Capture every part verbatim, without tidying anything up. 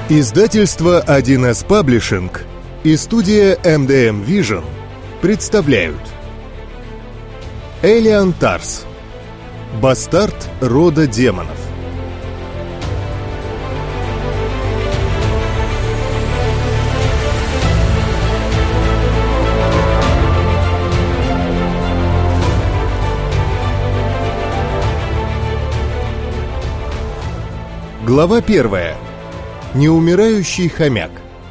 Издательство один эс Publishing и студия эм дэ эм Vision представляют Элиан Тарс. Бастард рода демонов. Глава первая. Неумирающий хомяк.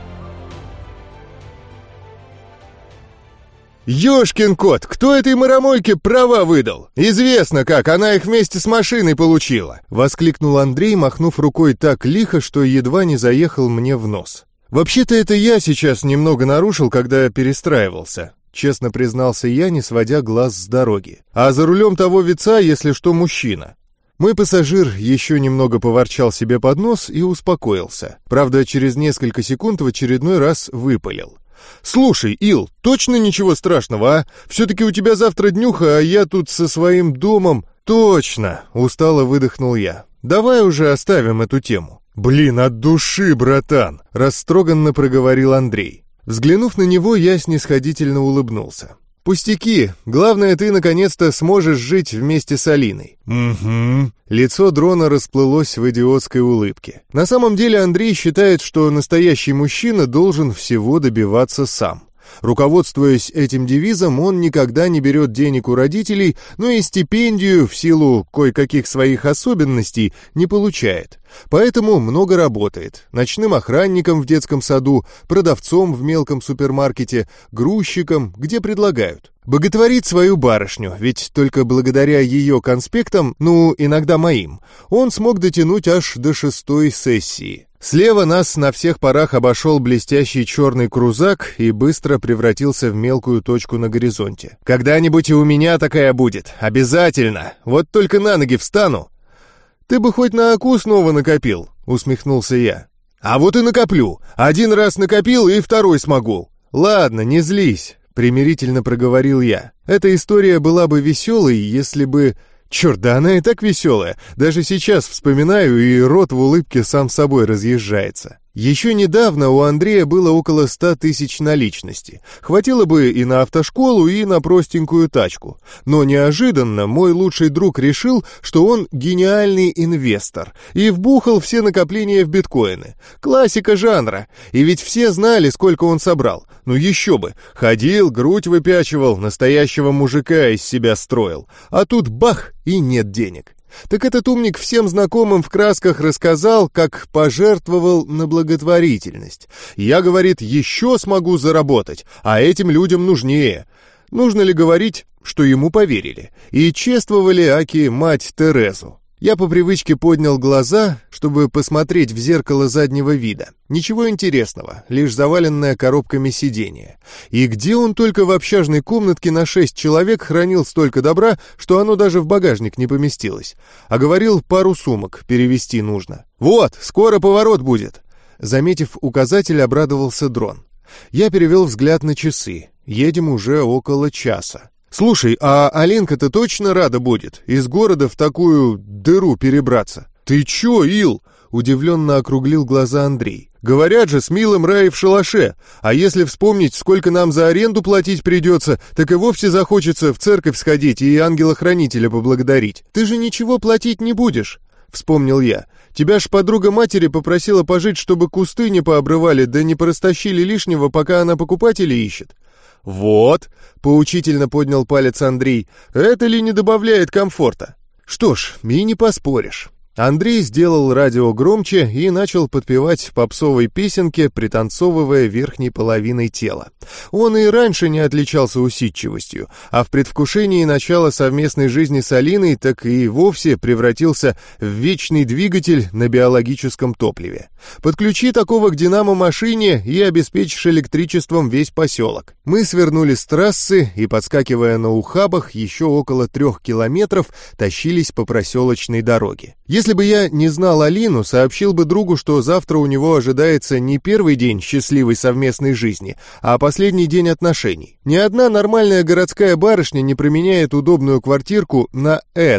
«Ёшкин кот, кто этой маромойке права выдал? Известно как, она их вместе с машиной получила!» — воскликнул Андрей, махнув рукой так лихо, что едва не заехал мне в нос. «Вообще-то это я сейчас немного нарушил, когда перестраивался», — честно признался я, не сводя глаз с дороги. «А за рулем того вица, если что, мужчина». Мой пассажир еще немного поворчал себе под нос и успокоился. Правда, через несколько секунд в очередной раз выпалил. «Слушай, Ил, точно ничего страшного, а? Все-таки у тебя завтра днюха, а я тут со своим домом...» «Точно!» — устало выдохнул я. «Давай уже оставим эту тему». «Блин, от души, братан!» — растроганно проговорил Андрей. Взглянув на него, я снисходительно улыбнулся. «Пустяки. Главное, ты наконец-то сможешь жить вместе с Алиной». «Угу». Лицо дрона расплылось в идиотской улыбке. На самом деле Андрей считает, что настоящий мужчина должен всего добиваться сам. Руководствуясь этим девизом, он никогда не берет денег у родителей, но и стипендию в силу кое-каких своих особенностей не получает. Поэтому много работает. Ночным охранником в детском саду, продавцом в мелком супермаркете, грузчиком, где предлагают. Боготворит свою барышню, ведь только благодаря ее конспектам, ну, иногда моим, он смог дотянуть аж до шестой сессии. Слева нас на всех парах обошел блестящий черный крузак и быстро превратился в мелкую точку на горизонте. «Когда-нибудь и у меня такая будет, обязательно! Вот только на ноги встану!» «Ты бы хоть на АКУ снова накопил», — усмехнулся я. «А вот и накоплю. Один раз накопил и второй смогу». «Ладно, не злись», — примирительно проговорил я. «Эта история была бы веселой, если бы...» Черт, да она и так веселая. Даже сейчас вспоминаю, и рот в улыбке сам собой разъезжается. Еще недавно у Андрея было около ста тысяч наличности. Хватило бы и на автошколу, и на простенькую тачку. Но неожиданно мой лучший друг решил, что он гениальный инвестор, и вбухал все накопления в биткоины. Классика жанра. И ведь все знали, сколько он собрал. Ну еще бы. Ходил, грудь выпячивал, настоящего мужика из себя строил. А тут бах, и нет денег. Так этот умник всем знакомым в красках рассказал, как пожертвовал на благотворительность. Я, говорит, еще смогу заработать, а этим людям нужнее. Нужно ли говорить, что ему поверили? И чествовали аки мать Терезу. Я по привычке поднял глаза, чтобы посмотреть в зеркало заднего вида. Ничего интересного, лишь заваленная коробками сиденье. И где он только в общажной комнатке на шесть человек хранил столько добра, что оно даже в багажник не поместилось. А говорил, пару сумок перевезти нужно. «Вот, скоро поворот будет!» Заметив указатель, обрадовался дрон. Я перевел взгляд на часы. Едем уже около часа. «Слушай, а Алинка-то точно рада будет из города в такую дыру перебраться?» «Ты чё, Ил?» — удивленно округлил глаза Андрей. «Говорят же, с милым рай в шалаше. А если вспомнить, сколько нам за аренду платить придется, так и вовсе захочется в церковь сходить и ангела-хранителя поблагодарить. Ты же ничего платить не будешь», — вспомнил я. «Тебя ж подруга матери попросила пожить, чтобы кусты не пообрывали, да не порастащили лишнего, пока она покупателей ищет». «Вот», — поучительно поднял палец Андрей, — «это ли не добавляет комфорта?» Что ж, и не поспоришь. Андрей сделал радио громче и начал подпевать попсовой песенке, пританцовывая верхней половиной тела. Он и раньше не отличался усидчивостью, а в предвкушении начала совместной жизни с Алиной так и вовсе превратился в вечный двигатель на биологическом топливе. Подключи такого к динамо-машине и обеспечишь электричеством весь поселок. Мы свернули с трассы и, подскакивая на ухабах, еще около трех километров тащились по проселочной дороге. Если бы я не знал Алину, сообщил бы другу, что завтра у него ожидается не первый день счастливой совместной жизни, а последний день отношений. Ни одна нормальная городская барышня не променяет удобную квартирку на это.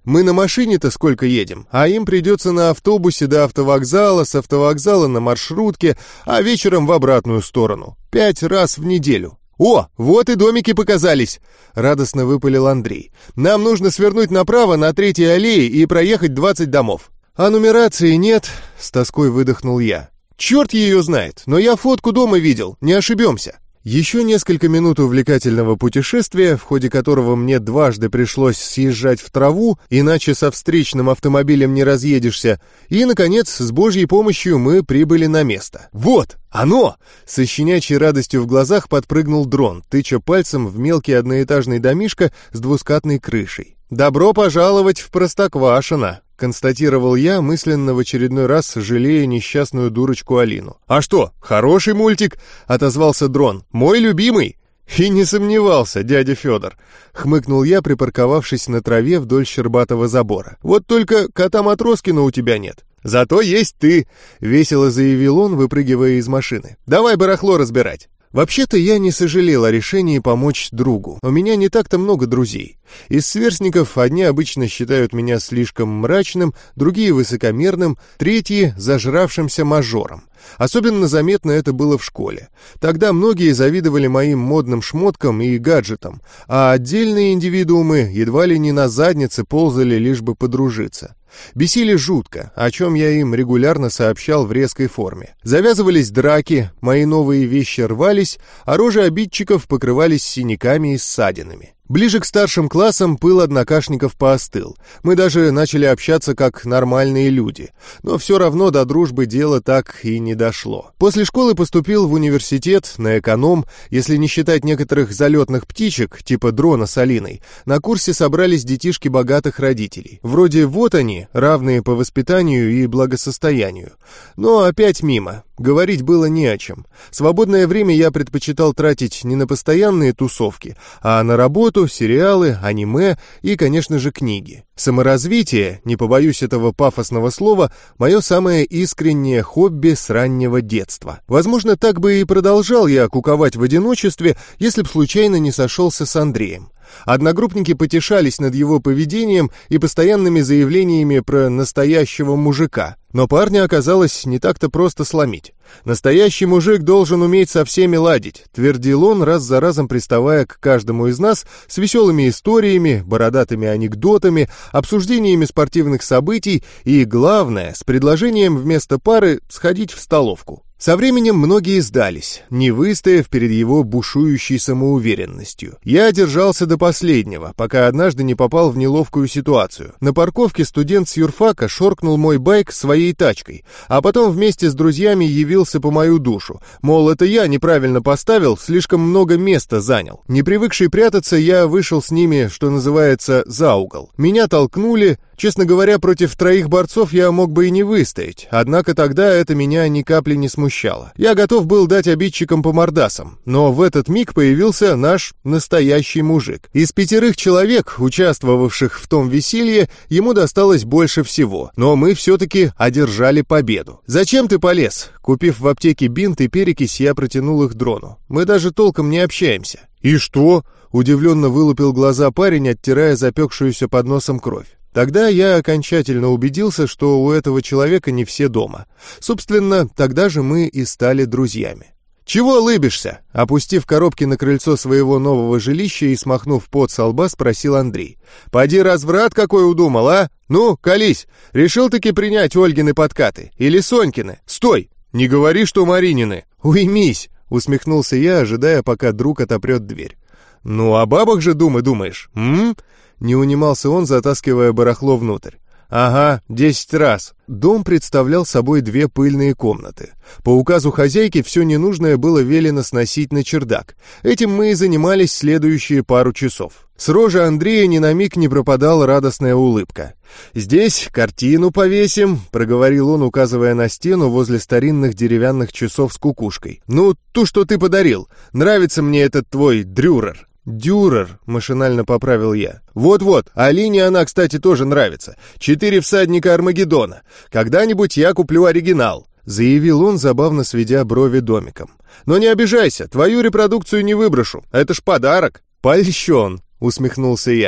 Мы на машине-то сколько едем, а им придется на автобусе до автовокзала, с автовокзала на маршрутке, а вечером в обратную сторону. Пять раз в неделю. «О, вот и домики показались!» — радостно выпалил Андрей. «Нам нужно свернуть направо на третьей аллее и проехать двадцать домов». «А нумерации нет», — с тоской выдохнул я. «Черт ее знает, но я фотку дома видел, не ошибемся». Еще несколько минут увлекательного путешествия, в ходе которого мне дважды пришлось съезжать в траву, иначе со встречным автомобилем не разъедешься, и, наконец, с Божьей помощью мы прибыли на место. «Вот, оно!» — со щенячьей радостью в глазах подпрыгнул дрон, тыча пальцем в мелкий одноэтажный домишко с двускатной крышей. «Добро пожаловать в Простоквашино!» — констатировал я, мысленно в очередной раз жалея несчастную дурочку Алину. «А что, хороший мультик?» — отозвался дрон. «Мой любимый!» «И не сомневался, дядя Федор», — хмыкнул я, припарковавшись на траве вдоль щербатого забора. «Вот только кота Матроскина у тебя нет». «Зато есть ты», — весело заявил он, выпрыгивая из машины. «Давай барахло разбирать». Вообще-то я не сожалел о решении помочь другу. У меня не так-то много друзей. Из сверстников одни обычно считают меня слишком мрачным, другие высокомерным, третьи — зажравшимся мажором. Особенно заметно это было в школе. Тогда многие завидовали моим модным шмоткам и гаджетам, а отдельные индивидуумы едва ли не на заднице ползали, лишь бы подружиться. Бесили жутко, о чем я им регулярно сообщал в резкой форме. Завязывались драки, мои новые вещи рвались, а рожи обидчиков покрывались синяками и ссадинами. Ближе к старшим классам пыл однокашников поостыл. Мы даже начали общаться как нормальные люди. Но все равно до дружбы дело так и не дошло. После школы поступил в университет на эконом. Если не считать некоторых залетных птичек, типа дрона с Алиной, на курсе собрались детишки богатых родителей. Вроде вот они, равные по воспитанию и благосостоянию. Но опять мимо. Говорить было не о чем. Свободное время я предпочитал тратить не на постоянные тусовки, а на работу, сериалы, аниме и, конечно же, книги. Саморазвитие, не побоюсь этого пафосного слова, мое самое искреннее хобби с раннего детства. Возможно, так бы и продолжал я куковать в одиночестве, если б случайно не сошелся с Андреем. Одногруппники потешались над его поведением и постоянными заявлениями про настоящего мужика. Но парня оказалось не так-то просто сломить. «Настоящий мужик должен уметь со всеми ладить», — твердил он, раз за разом приставая к каждому из нас с веселыми историями, бородатыми анекдотами, обсуждениями спортивных событий и, главное, с предложением вместо пары сходить в столовку. Со временем многие сдались, не выстояв перед его бушующей самоуверенностью. Я держался до последнего, пока однажды не попал в неловкую ситуацию. На парковке студент с юрфака шоркнул мой байк своей тачкой, а потом вместе с друзьями явился по мою душу. Мол, это я неправильно поставил, слишком много места занял. Не привыкший прятаться, я вышел с ними, что называется, за угол. Меня толкнули. Честно говоря, против троих борцов я мог бы и не выстоять, однако тогда это меня ни капли не смущало. Я готов был дать обидчикам по мордасам, но в этот миг появился наш настоящий мужик. Из пятерых человек, участвовавших в том веселье, ему досталось больше всего, но мы все-таки одержали победу. «Зачем ты полез?» Купив в аптеке бинт и перекись, я протянул их дрону. «Мы даже толком не общаемся». «И что?» — удивленно вылупил глаза парень, оттирая запекшуюся под носом кровь. Тогда я окончательно убедился, что у этого человека не все дома. Собственно, тогда же мы и стали друзьями. «Чего лыбишься?» Опустив коробки на крыльцо своего нового жилища и смахнув пот со лба, спросил Андрей. «Поди разврат какой удумал, а? Ну, колись, решил-таки принять Ольгины подкаты? Или Сонькины? Стой! Не говори, что Маринины!» «Уймись!» — усмехнулся я, ожидая, пока друг отопрет дверь. «Ну, о бабах же думай, думаешь, м?» Не унимался он, затаскивая барахло внутрь. «Ага, десять раз». Дом представлял собой две пыльные комнаты. По указу хозяйки все ненужное было велено сносить на чердак. Этим мы и занимались следующие пару часов. С рожи Андрея ни на миг не пропадала радостная улыбка. «Здесь картину повесим», — проговорил он, указывая на стену возле старинных деревянных часов с кукушкой. «Ну, ту, что ты подарил. Нравится мне этот твой Дрюрер». «Дюрер», — машинально поправил я. «Вот-вот, Алине она, кстати, тоже нравится. Четыре всадника Армагеддона. Когда-нибудь я куплю оригинал», — заявил он, забавно сведя брови домиком. «Но не обижайся, твою репродукцию не выброшу. Это ж подарок». «Польщен», — усмехнулся я.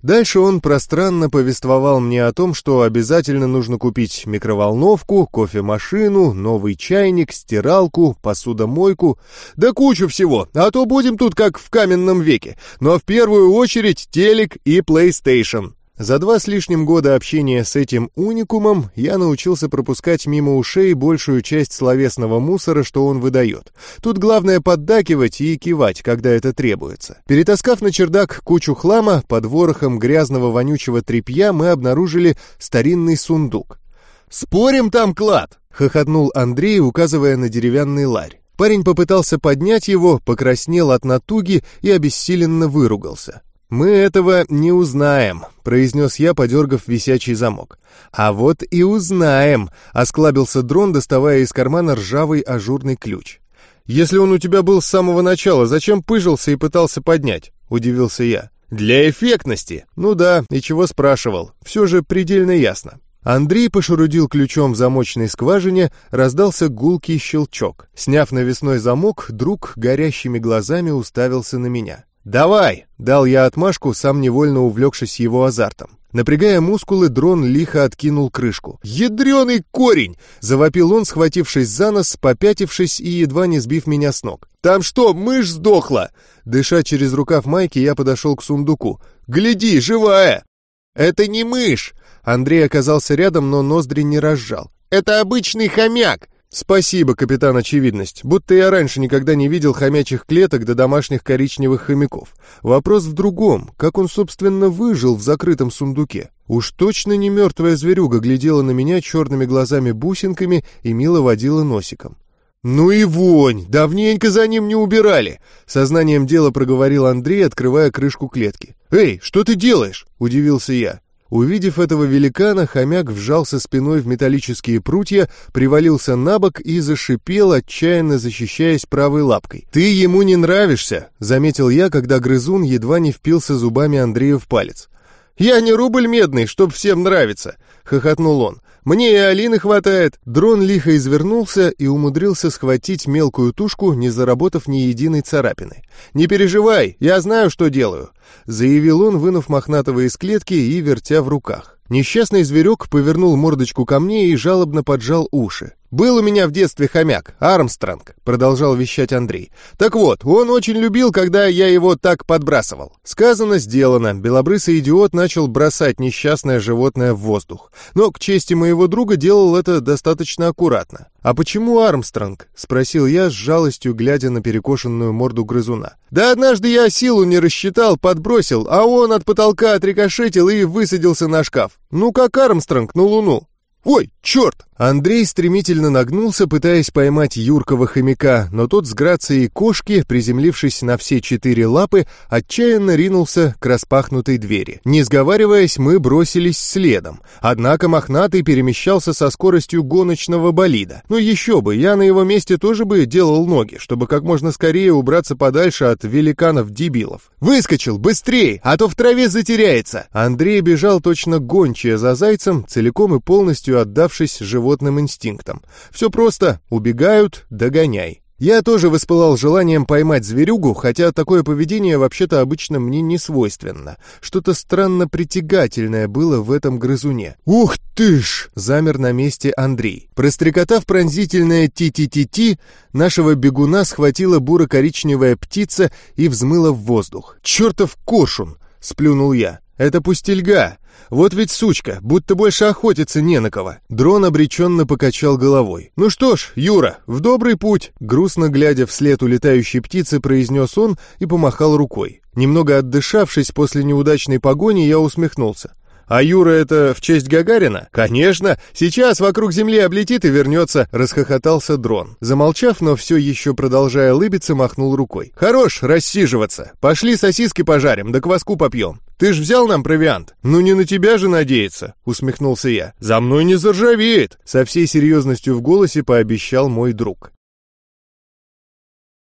Дальше он пространно повествовал мне о том, что обязательно нужно купить микроволновку, кофемашину, новый чайник, стиралку, посудомойку, да кучу всего, а то будем тут как в каменном веке, но в первую очередь телек и PlayStation. За два с лишним года общения с этим уникумом я научился пропускать мимо ушей большую часть словесного мусора, что он выдает. Тут главное поддакивать и кивать, когда это требуется. Перетаскав на чердак кучу хлама, под ворохом грязного вонючего тряпья мы обнаружили старинный сундук. «Спорим, там клад!» — хохотнул Андрей, указывая на деревянный ларь. Парень попытался поднять его, покраснел от натуги и обессиленно выругался. «Мы этого не узнаем», — произнес я, подергав висячий замок. «А вот и узнаем», — осклабился дрон, доставая из кармана ржавый ажурный ключ. «Если он у тебя был с самого начала, зачем пыжился и пытался поднять?» — удивился я. «Для эффектности». «Ну да, и чего спрашивал. Все же предельно ясно». Андрей пошурудил ключом в замочной скважине, раздался гулкий щелчок. Сняв навесной замок, друг горящими глазами уставился на меня. «Давай!» — дал я отмашку, сам невольно увлекшись его азартом. Напрягая мускулы, дрон лихо откинул крышку. «Ядреный корень!» — завопил он, схватившись за нос, попятившись и едва не сбив меня с ног. «Там что, мышь сдохла?» Дыша через рукав майки, я подошел к сундуку. «Гляди, живая!» «Это не мышь!» Андрей оказался рядом, но ноздри не разжал. «Это обычный хомяк!» «Спасибо, капитан Очевидность, будто я раньше никогда не видел хомячих клеток до домашних коричневых хомяков. Вопрос в другом, как он, собственно, выжил в закрытом сундуке? Уж точно не мертвая зверюга глядела на меня черными глазами-бусинками и мило водила носиком. «Ну и вонь! Давненько за ним не убирали!» Сознанием дела проговорил Андрей, открывая крышку клетки. «Эй, что ты делаешь?» — удивился я. Увидев этого великана, хомяк вжался спиной в металлические прутья, привалился на бок и зашипел, отчаянно защищаясь правой лапкой. «Ты ему не нравишься», — заметил я, когда грызун едва не впился зубами Андрею в палец. «Я не рубль медный, чтоб всем нравиться», — хохотнул он. «Мне и Алины хватает». Дрон лихо извернулся и умудрился схватить мелкую тушку, не заработав ни единой царапины. «Не переживай, я знаю, что делаю», — заявил он, вынув мохнатого из клетки и вертя в руках. Несчастный зверек повернул мордочку ко мне и жалобно поджал уши. «Был у меня в детстве хомяк, Армстронг», — продолжал вещать Андрей. «Так вот, он очень любил, когда я его так подбрасывал». Сказано, сделано. Белобрысый идиот начал бросать несчастное животное в воздух. Но, к чести моего друга, делал это достаточно аккуратно. «А почему Армстронг?» — спросил я с жалостью, глядя на перекошенную морду грызуна. «Да однажды я силу не рассчитал, подбросил, а он от потолка отрикошетил и высадился на шкаф. Ну, как Армстронг на Луну». «Ой, черт!» Андрей стремительно нагнулся, пытаясь поймать юркого хомяка, но тот с грацией кошки, приземлившись на все четыре лапы, отчаянно ринулся к распахнутой двери. Не сговариваясь, мы бросились следом. Однако мохнатый перемещался со скоростью гоночного болида. Ну еще бы, я на его месте тоже бы делал ноги, чтобы как можно скорее убраться подальше от великанов-дебилов. «Выскочил! Быстрей! А то в траве затеряется!» Андрей бежал точно гончая за зайцем, целиком и полностью отдавшись животным инстинктам. Все просто: убегают — догоняй. Я тоже воспылал желанием поймать зверюгу, хотя такое поведение вообще-то обычно мне не свойственно. Что-то странно притягательное было в этом грызуне. «Ух ты ж!» — замер на месте Андрей. Прострекотав пронзительное «ти-ти-ти-ти», нашего бегуна схватила буро-коричневая птица и взмыла в воздух. «Чертов коршун!» — сплюнул я. «Это пустельга. Вот ведь сучка, будто больше охотиться не на кого». Дрон обреченно покачал головой. «Ну что ж, Юра, в добрый путь!» Грустно глядя вслед улетающей птицы, произнес он и помахал рукой. Немного отдышавшись после неудачной погони, я усмехнулся. «А Юра это в честь Гагарина?» «Конечно! Сейчас вокруг Земли облетит и вернется!» — расхохотался дрон. Замолчав, но все еще продолжая лыбиться, махнул рукой. «Хорош рассиживаться! Пошли сосиски пожарим, да кваску попьем! Ты ж взял нам провиант!» «Ну не на тебя же надеяться!» — усмехнулся я. «За мной не заржавеет!» — со всей серьезностью в голосе пообещал мой друг.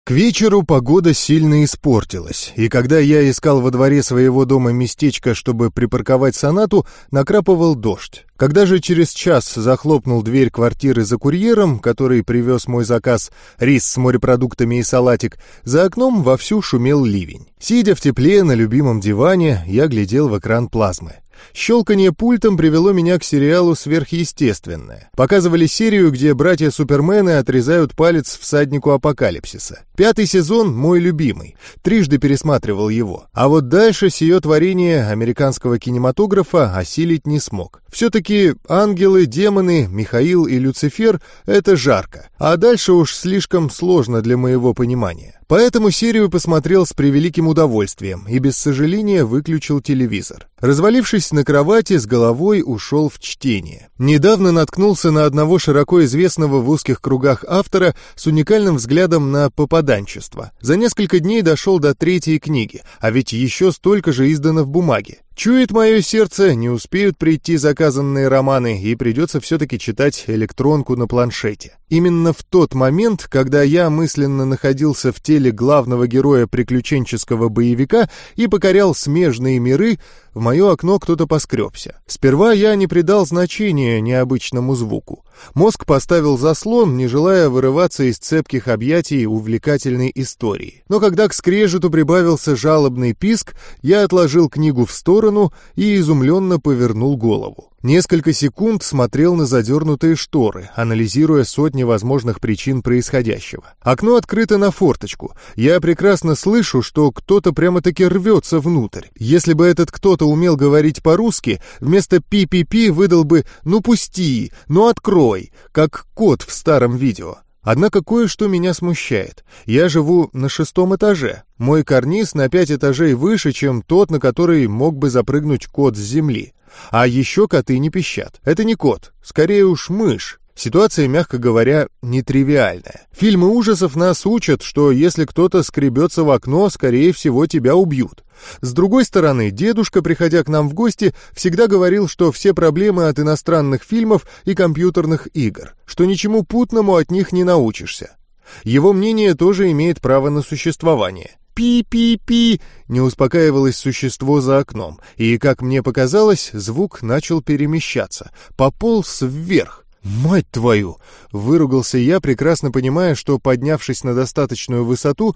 К вечеру погода сильно испортилась, и когда я искал во дворе своего дома местечко, чтобы припарковать сонату, накрапывал дождь. Когда же через час захлопнул дверь квартиры за курьером, который привез мой заказ, рис с морепродуктами и салатик, за окном вовсю шумел ливень. Сидя в тепле на любимом диване, я глядел в экран плазмы. Щелканье пультом привело меня к сериалу «Сверхъестественное». Показывали серию, где братья Супермены отрезают палец всаднику апокалипсиса. Пятый сезон мой любимый, трижды пересматривал его. А вот дальше сие творение американского кинематографа осилить не смог. Все-таки ангелы, демоны, Михаил и Люцифер — это жарко, а дальше уж слишком сложно для моего понимания. Поэтому серию посмотрел с превеликим удовольствием и без сожаления выключил телевизор. Развалившись на кровати, с головой ушел в чтение. Недавно наткнулся на одного широко известного в узких кругах автора с уникальным взглядом на попаданчество. За несколько дней дошел до третьей книги, а ведь еще столько же издано в бумаге. Чует мое сердце, не успеют прийти заказанные романы, и придется все-таки читать электронку на планшете. Именно в тот момент, когда я мысленно находился в теле главного героя приключенческого боевика и покорял смежные миры, в мое окно кто-то поскребся. Сперва я не придал значения необычному звуку. Мозг поставил заслон, не желая вырываться из цепких объятий увлекательной истории. Но когда к скрежету прибавился жалобный писк, я отложил книгу в сторону и изумленно повернул голову. Несколько секунд смотрел на задернутые шторы, анализируя сотни возможных причин происходящего. Окно открыто на форточку. Я прекрасно слышу, что кто-то прямо-таки рвется внутрь. Если бы этот кто-то умел говорить по-русски, вместо «пи-пи-пи» выдал бы «ну пусти», «ну открой», как кот в старом видео. Однако кое-что меня смущает. Я живу на шестом этаже. Мой карниз на пять этажей выше, чем тот, на который мог бы запрыгнуть кот с земли. А еще коты не пищат. Это не кот, скорее уж мышь. Ситуация, мягко говоря, нетривиальная. Фильмы ужасов нас учат, что если кто-то скребется в окно, скорее всего, тебя убьют. С другой стороны, дедушка, приходя к нам в гости, всегда говорил, что все проблемы от иностранных фильмов и компьютерных игр, что ничему путному от них не научишься. Его мнение тоже имеет право на существование. «Пи-пи-пи!» — не успокаивалось существо за окном, и, как мне показалось, звук начал перемещаться, пополз вверх. «Мать твою!» — выругался я, прекрасно понимая, что, поднявшись на достаточную высоту,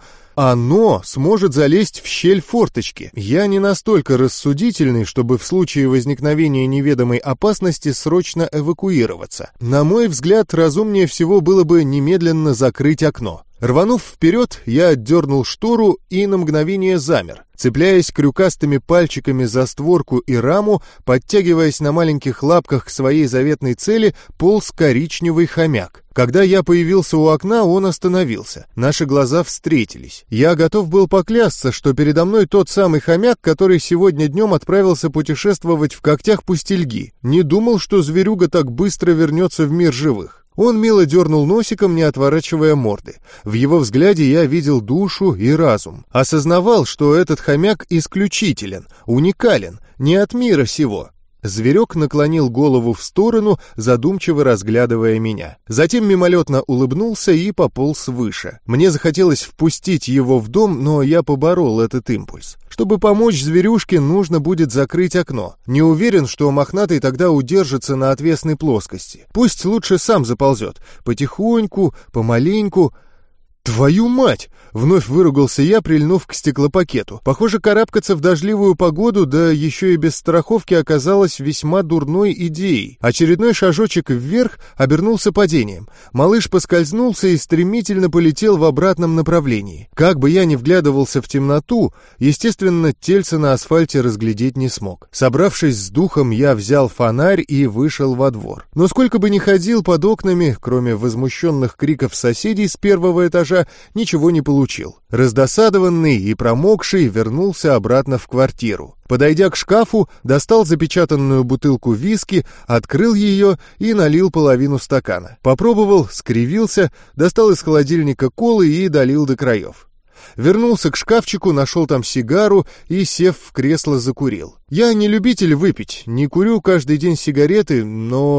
оно сможет залезть в щель форточки. Я не настолько рассудительный, чтобы в случае возникновения неведомой опасности срочно эвакуироваться. На мой взгляд, разумнее всего было бы немедленно закрыть окно. Рванув вперед, я отдернул штору и на мгновение замер, цепляясь крюкастыми пальчиками за створку и раму, подтягиваясь на маленьких лапках к своей заветной цели, полз коричневый хомяк. Когда я появился у окна, он остановился. Наши глаза встретились. Я готов был поклясться, что передо мной тот самый хомяк, который сегодня днем отправился путешествовать в когтях пустельги. Не думал, что зверюга так быстро вернется в мир живых. Он мило дернул носиком, не отворачивая морды. В его взгляде я видел душу и разум. Осознавал, что этот хомяк исключителен, уникален, не от мира сего. Зверек наклонил голову в сторону, задумчиво разглядывая меня. Затем мимолетно улыбнулся и пополз выше. Мне захотелось впустить его в дом, но я поборол этот импульс. Чтобы помочь зверюшке, нужно будет закрыть окно. Не уверен, что мохнатый тогда удержится на отвесной плоскости. Пусть лучше сам заползет. Потихоньку, помаленьку... «Твою мать!» — вновь выругался я, прильнув к стеклопакету. Похоже, карабкаться в дождливую погоду, да еще и без страховки, оказалось весьма дурной идеей. Очередной шажочек вверх обернулся падением. Малыш поскользнулся и стремительно полетел в обратном направлении. Как бы я ни вглядывался в темноту, естественно, тельца на асфальте разглядеть не смог. Собравшись с духом, я взял фонарь и вышел во двор. Но сколько бы ни ходил под окнами, кроме возмущенных криков соседей с первого этажа, ничего не получил. Раздосадованный и промокший вернулся обратно в квартиру. Подойдя к шкафу, достал запечатанную бутылку виски, открыл ее и налил половину стакана. Попробовал, скривился, достал из холодильника колы и долил до краев. Вернулся к шкафчику, нашел там сигару и, сев в кресло, закурил. Я не любитель выпить, не курю каждый день сигареты, но...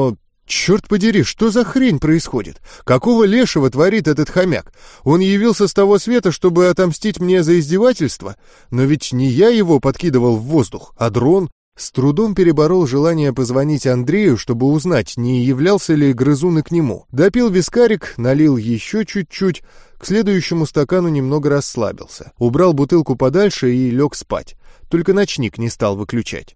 Черт подери, что за хрень происходит? Какого лешего творит этот хомяк? Он явился с того света, чтобы отомстить мне за издевательство? Но ведь не я его подкидывал в воздух, а дрон. С трудом переборол желание позвонить Андрею, чтобы узнать, не являлся ли грызун и к нему. Допил вискарик, налил еще чуть-чуть, к следующему стакану немного расслабился. Убрал бутылку подальше и лег спать. Только ночник не стал выключать.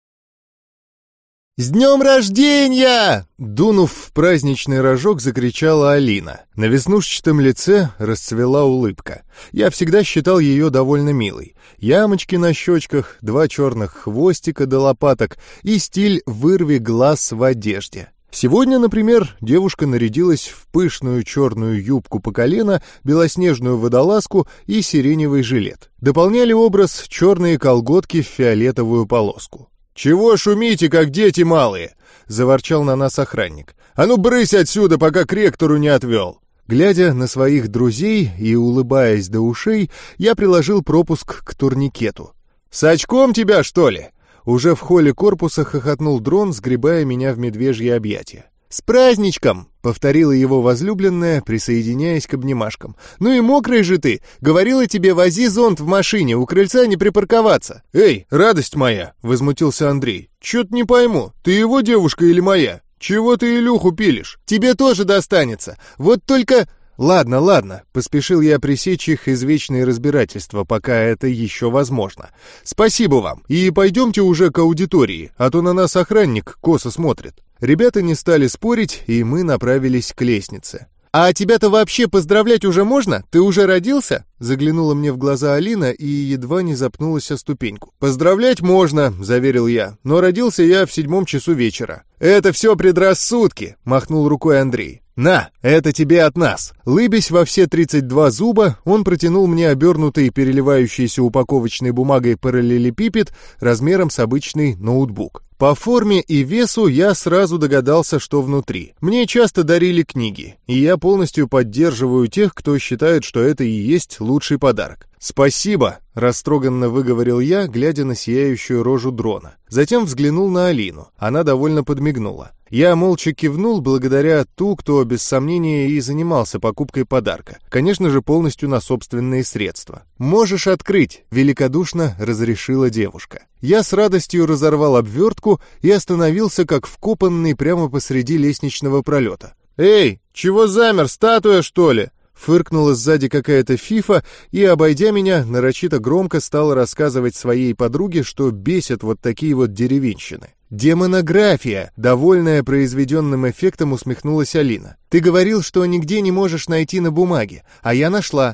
«С днем рождения!» Дунув в праздничный рожок, закричала Алина. На веснушчатом лице расцвела улыбка. Я всегда считал ее довольно милой. Ямочки на щечках, два черных хвостика до лопаток и стиль «вырви глаз» в одежде. Сегодня, например, девушка нарядилась в пышную черную юбку по колено, белоснежную водолазку и сиреневый жилет. Дополняли образ черные колготки в фиолетовую полоску. «Чего шумите, как дети малые?» — заворчал на нас охранник. «А ну брысь отсюда, пока к ректору не отвел!» Глядя на своих друзей и улыбаясь до ушей, я приложил пропуск к турникету. «С очком тебя, что ли?» Уже в холле корпуса хохотнул дрон, сгребая меня в медвежье объятия. «С праздничком!» — повторила его возлюбленная, присоединяясь к обнимашкам. «Ну и мокрый же ты! Говорила тебе, вози зонт в машине, у крыльца не припарковаться!» «Эй, радость моя!» — возмутился Андрей. «Чё-то не пойму, ты его девушка или моя? Чего ты Илюху пилишь?» «Тебе тоже достанется! Вот только...» «Ладно, ладно», — поспешил я пресечь их извечные разбирательства, пока это еще возможно. «Спасибо вам, и пойдемте уже к аудитории, а то на нас охранник косо смотрит». Ребята не стали спорить, и мы направились к лестнице. «А тебя-то вообще поздравлять уже можно? Ты уже родился?» Заглянула мне в глаза Алина и едва не запнулась о ступеньку. «Поздравлять можно», — заверил я, — «но родился я в седьмом часу вечера». «Это все предрассудки», — махнул рукой Андрей. «На, это тебе от нас!» Лыбясь во все тридцать два зуба, он протянул мне обернутый переливающейся упаковочной бумагой параллелепипед размером с обычный ноутбук. По форме и весу я сразу догадался, что внутри. Мне часто дарили книги, и я полностью поддерживаю тех, кто считает, что это и есть лучший подарок. «Спасибо!» — растроганно выговорил я, глядя на сияющую рожу дрона. Затем взглянул на Алину. Она довольно подмигнула. Я молча кивнул, благодаря ту, кто без сомнения и занимался покупкой подарка. Конечно же, полностью на собственные средства. «Можешь открыть», — великодушно разрешила девушка. Я с радостью разорвал обвертку и остановился, как вкопанный прямо посреди лестничного пролета. «Эй, чего замер, статуя, что ли?» Фыркнула сзади какая-то фифа и, обойдя меня, нарочито громко стала рассказывать своей подруге, что бесят вот такие вот деревенщины. «Демонография!» — довольная произведенным эффектом усмехнулась Алина. «Ты говорил, что нигде не можешь найти на бумаге, а я нашла».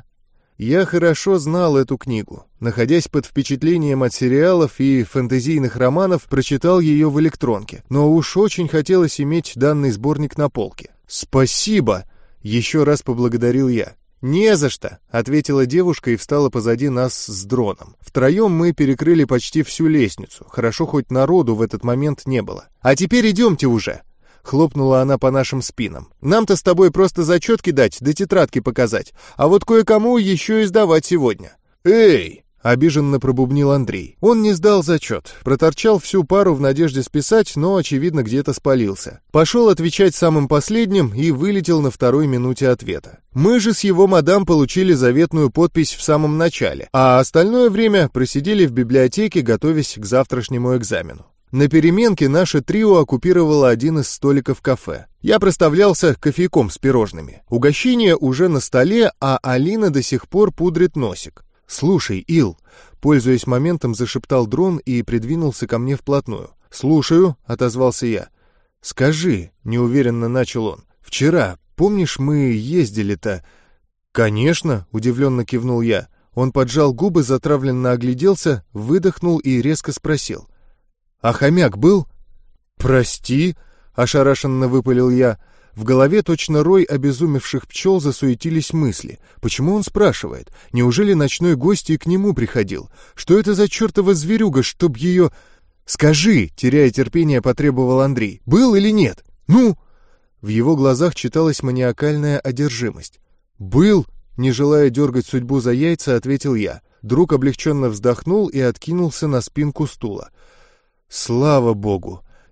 Я хорошо знал эту книгу. Находясь под впечатлением от сериалов и фэнтезийных романов, прочитал ее в электронке, но уж очень хотелось иметь данный сборник на полке. «Спасибо!» — еще раз поблагодарил я. «Не за что», — ответила девушка и встала позади нас с дроном. Втроем мы перекрыли почти всю лестницу. Хорошо, хоть народу в этот момент не было. «А теперь идемте уже», — хлопнула она по нашим спинам. «Нам-то с тобой просто зачетки дать, да тетрадки показать, а вот кое-кому еще и сдавать сегодня». «Эй!» — обиженно пробубнил Андрей. Он не сдал зачет, проторчал всю пару в надежде списать, но, очевидно, где-то спалился. Пошел отвечать самым последним и вылетел на второй минуте ответа. Мы же с его мадам получили заветную подпись в самом начале, а остальное время просидели в библиотеке, готовясь к завтрашнему экзамену. На переменке наше трио оккупировало один из столиков кафе. Я проставлялся кофейком с пирожными. Угощение уже на столе, а Алина до сих пор пудрит носик. «Слушай, Ил», — пользуясь моментом, зашептал дрон и придвинулся ко мне вплотную. «Слушаю», — отозвался я. «Скажи», — неуверенно начал он, — «вчера, помнишь, мы ездили-то?» «Конечно», — удивленно кивнул я. Он поджал губы, затравленно огляделся, выдохнул и резко спросил. «А хомяк был?» «Прости», — ошарашенно выпалил я. В голове точно рой обезумевших пчел засуетились мысли. Почему он спрашивает? Неужели ночной гость и к нему приходил? Что это за чертова зверюга, чтоб ее... «Скажи!» — теряя терпение, потребовал Андрей. «Был или нет? Ну?» В его глазах читалась маниакальная одержимость. «Был!» — не желая дергать судьбу за яйца, ответил я. Друг облегченно вздохнул и откинулся на спинку стула. «Слава богу!»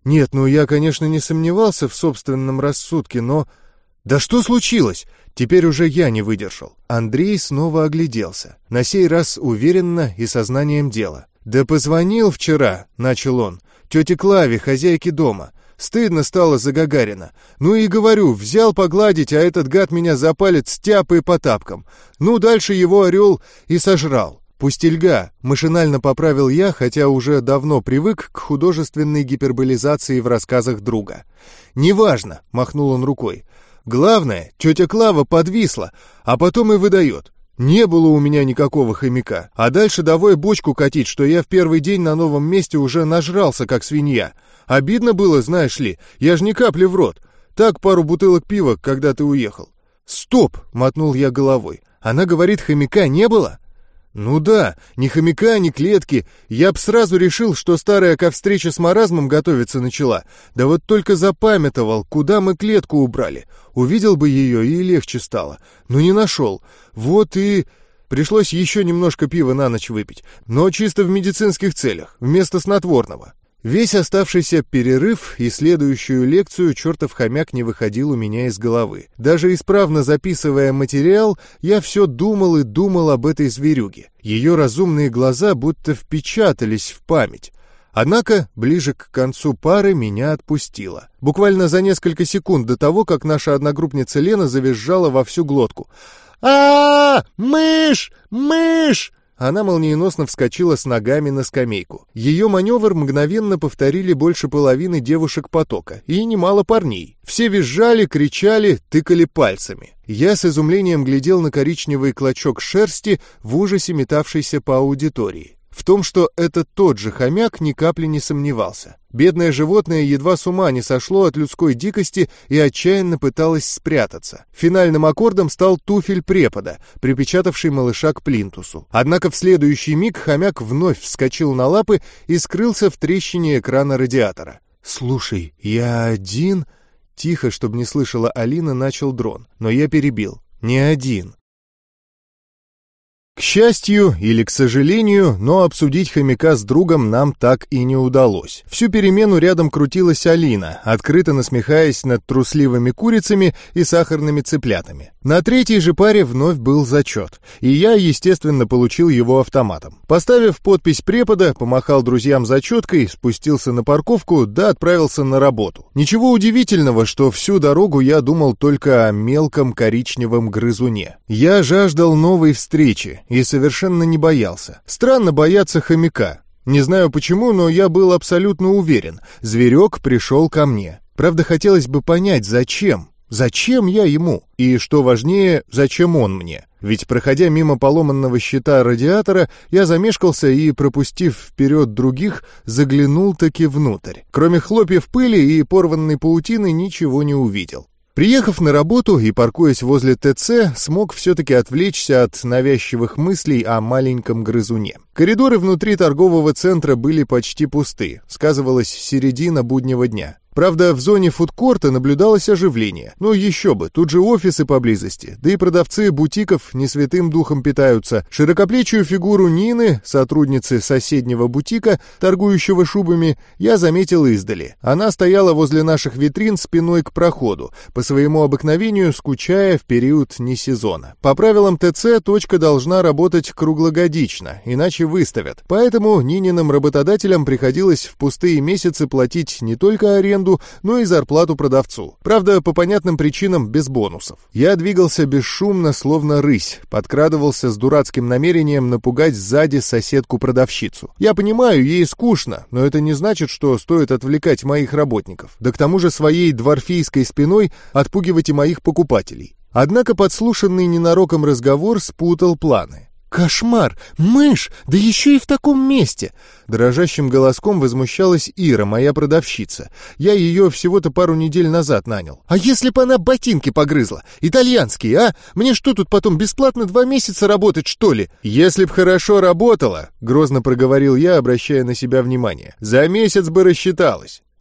Нет, ну я, конечно, не сомневался в собственном рассудке, но... Да что случилось? Теперь уже я не выдержал. Андрей снова огляделся, на сей раз уверенно и сознанием дела. «Да позвонил вчера», — начал он, — «тете Клаве, хозяйке дома. Стыдно стало за Гагарина. Ну и говорю, взял погладить, а этот гад меня за палец тяпает по тапкам. Ну, дальше его орел и сожрал. Пустельга», — машинально поправил я, хотя уже давно привык к художественной гиперболизации в рассказах друга. «Неважно», — махнул он рукой. «Главное, тетя Клава подвисла, а потом и выдает. Не было у меня никакого хомяка. А дальше давай бочку катить, что я в первый день на новом месте уже нажрался, как свинья. Обидно было, знаешь ли, я ж ни капли в рот. Так пару бутылок пива, когда ты уехал». «Стоп!» — мотнул я головой. «Она говорит, хомяка не было?» «Ну да, ни хомяка, ни клетки. Я б сразу решил, что старая ко встрече с маразмом готовиться начала. Да вот только запамятовал, куда мы клетку убрали. Увидел бы ее, и легче стало. Но не нашел. Вот и... Пришлось еще немножко пива на ночь выпить. Но чисто в медицинских целях, вместо снотворного». Весь оставшийся перерыв и следующую лекцию чертов хомяк не выходил у меня из головы. Даже исправно записывая материал, я все думал и думал об этой зверюге. Ее разумные глаза будто впечатались в память. Однако, ближе к концу пары меня отпустило. Буквально за несколько секунд до того, как наша одногруппница Лена завизжала во всю глотку. «А-а-а! Мышь! Мышь!» Она молниеносно вскочила с ногами на скамейку. Ее маневр мгновенно повторили больше половины девушек потока, и немало парней. Все визжали, кричали, тыкали пальцами. Я с изумлением глядел на коричневый клочок шерсти, в ужасе метавшийся по аудитории. В том, что это тот же хомяк, ни капли не сомневался. Бедное животное едва с ума не сошло от людской дикости и отчаянно пыталось спрятаться. Финальным аккордом стал туфель препода, припечатавший малыша к плинтусу. Однако в следующий миг хомяк вновь вскочил на лапы и скрылся в трещине экрана радиатора. «Слушай, я один...» Тихо, чтобы не слышала Алина, начал дрон, но я перебил. «Не один». К счастью или к сожалению, но обсудить хомяка с другом нам так и не удалось. Всю перемену рядом крутилась Алина, открыто насмехаясь над трусливыми курицами и сахарными цыплятами. На третьей же паре вновь был зачет, и я, естественно, получил его автоматом. Поставив подпись препода, помахал друзьям зачеткой, спустился на парковку, да отправился на работу. Ничего удивительного, что всю дорогу я думал только о мелком коричневом грызуне. Я жаждал новой встречи и совершенно не боялся. Странно бояться хомяка. Не знаю почему, но я был абсолютно уверен. Зверек пришел ко мне. Правда, хотелось бы понять, зачем? Зачем я ему? И, что важнее, зачем он мне? Ведь, проходя мимо поломанного щита радиатора, я замешкался и, пропустив вперед других, заглянул-таки внутрь. Кроме хлопьев пыли и порванной паутины, ничего не увидел. Приехав на работу и паркуясь возле ТЦ, смог все-таки отвлечься от навязчивых мыслей о маленьком грызуне. Коридоры внутри торгового центра были почти пусты, сказывалась середина буднего дня. Правда, в зоне фудкорта наблюдалось оживление. Ну еще бы, тут же офисы поблизости, да и продавцы бутиков не святым духом питаются. Широкоплечую фигуру Нины, сотрудницы соседнего бутика, торгующего шубами, я заметил издали. Она стояла возле наших витрин спиной к проходу, по своему обыкновению скучая в период несезона. По правилам ТЦ точка должна работать круглогодично, иначе выставят. Поэтому Нининым работодателям приходилось в пустые месяцы платить не только аренду, но и зарплату продавцу. Правда, по понятным причинам без бонусов. Я двигался бесшумно, словно рысь, подкрадывался с дурацким намерением напугать сзади соседку-продавщицу. Я понимаю, ей скучно, но это не значит, что стоит отвлекать моих работников. Да к тому же своей дворфийской спиной отпугивать и моих покупателей. Однако подслушанный ненароком разговор спутал планы. «Кошмар! Мышь! Да еще и в таком месте!» Дрожащим голоском возмущалась Ира, моя продавщица. Я ее всего-то пару недель назад нанял. «А если бы она ботинки погрызла? Итальянские, а? Мне что, тут потом бесплатно два месяца работать, что ли?» «Если б хорошо работала», — грозно проговорил я, обращая на себя внимание, — «за месяц бы рассчиталась». «Ой,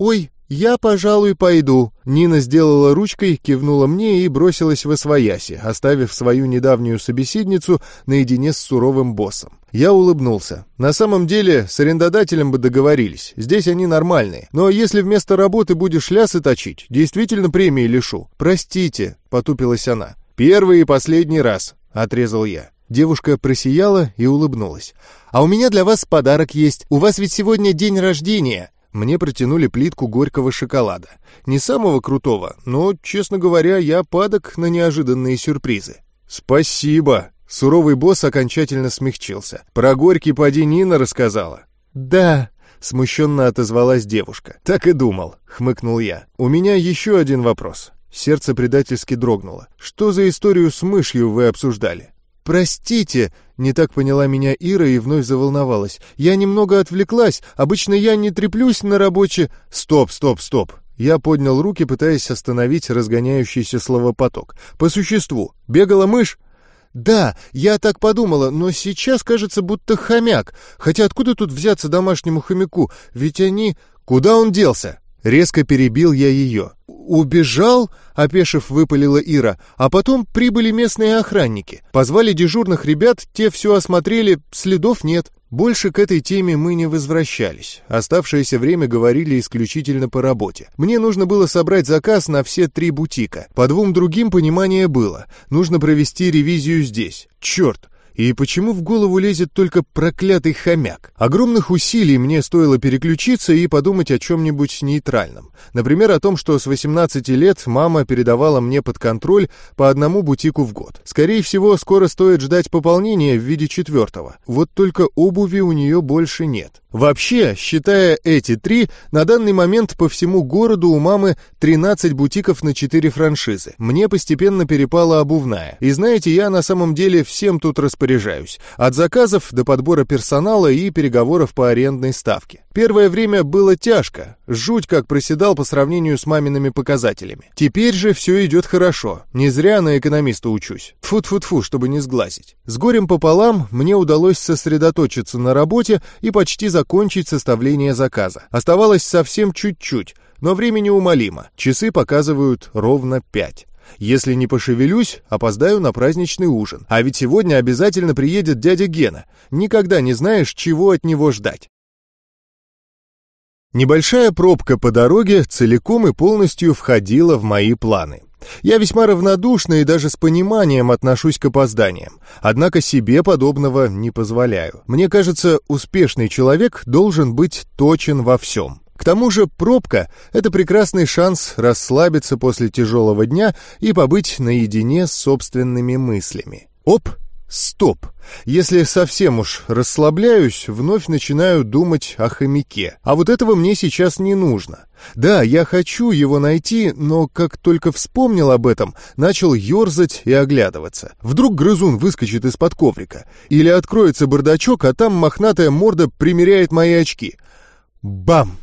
«Я, пожалуй, пойду». Нина сделала ручкой, кивнула мне и бросилась восвояси, оставив свою недавнюю собеседницу наедине с суровым боссом. Я улыбнулся. На самом деле, с арендодателем бы договорились. Здесь они нормальные. Но если вместо работы будешь лясы точить, действительно премии лишу. «Простите», — потупилась она. «Первый и последний раз», — отрезал я. Девушка просияла и улыбнулась. «А у меня для вас подарок есть. У вас ведь сегодня день рождения». Мне протянули плитку горького шоколада. Не самого крутого, но, честно говоря, я падок на неожиданные сюрпризы. «Спасибо!» Суровый босс окончательно смягчился. «Про горький поди Нина рассказала?» «Да», — смущенно отозвалась девушка. «Так и думал», — хмыкнул я. «У меня еще один вопрос». Сердце предательски дрогнуло. «Что за историю с мышью вы обсуждали?» «Простите», — не так поняла меня Ира и вновь заволновалась. «Я немного отвлеклась. Обычно я не треплюсь на рабочее...» «Стоп, стоп, стоп!» Я поднял руки, пытаясь остановить разгоняющийся словопоток. «По существу. Бегала мышь?» «Да, я так подумала, но сейчас кажется, будто хомяк. Хотя откуда тут взяться домашнему хомяку? Ведь они...» «Куда он делся?» Резко перебил я ее. «Убежал?» — опешив, выпалила Ира. «А потом прибыли местные охранники. Позвали дежурных ребят, те все осмотрели, следов нет». Больше к этой теме мы не возвращались. Оставшееся время говорили исключительно по работе. Мне нужно было собрать заказ на все три бутика. По двум другим понимание было. Нужно провести ревизию здесь. Черт! И почему в голову лезет только проклятый хомяк? Огромных усилий мне стоило переключиться и подумать о чем-нибудь нейтральном. Например, о том, что с восемнадцати лет мама передавала мне под контроль по одному бутику в год. Скорее всего, скоро стоит ждать пополнения в виде четвертого. Вот только обуви у нее больше нет. Вообще, считая эти три, на данный момент по всему городу у мамы тринадцать бутиков на четыре франшизы. Мне постепенно перепала обувная. И знаете, я на самом деле всем тут распоряжаюсь. От заказов до подбора персонала и переговоров по арендной ставке. Первое время было тяжко. Жуть как проседал по сравнению с мамиными показателями. Теперь же все идет хорошо. Не зря на экономиста учусь. Тьфу-тьфу-тьфу, чтобы не сглазить. С горем пополам мне удалось сосредоточиться на работе и почти закончить составление заказа. Оставалось совсем чуть-чуть, но время неумолимо. Часы показывают ровно пять. Если не пошевелюсь, опоздаю на праздничный ужин. А ведь сегодня обязательно приедет дядя Гена. Никогда не знаешь, чего от него ждать. Небольшая пробка по дороге целиком и полностью входила в мои планы. Я весьма равнодушно и даже с пониманием отношусь к опозданиям. Однако себе подобного не позволяю. Мне кажется, успешный человек должен быть точен во всем. К тому же пробка — это прекрасный шанс расслабиться после тяжелого дня и побыть наедине с собственными мыслями. Оп! Стоп! Если совсем уж расслабляюсь, вновь начинаю думать о хомяке. А вот этого мне сейчас не нужно. Да, я хочу его найти, но как только вспомнил об этом, начал ерзать и оглядываться. Вдруг грызун выскочит из-под коврика. Или откроется бардачок, а там мохнатая морда примеряет мои очки. Бам!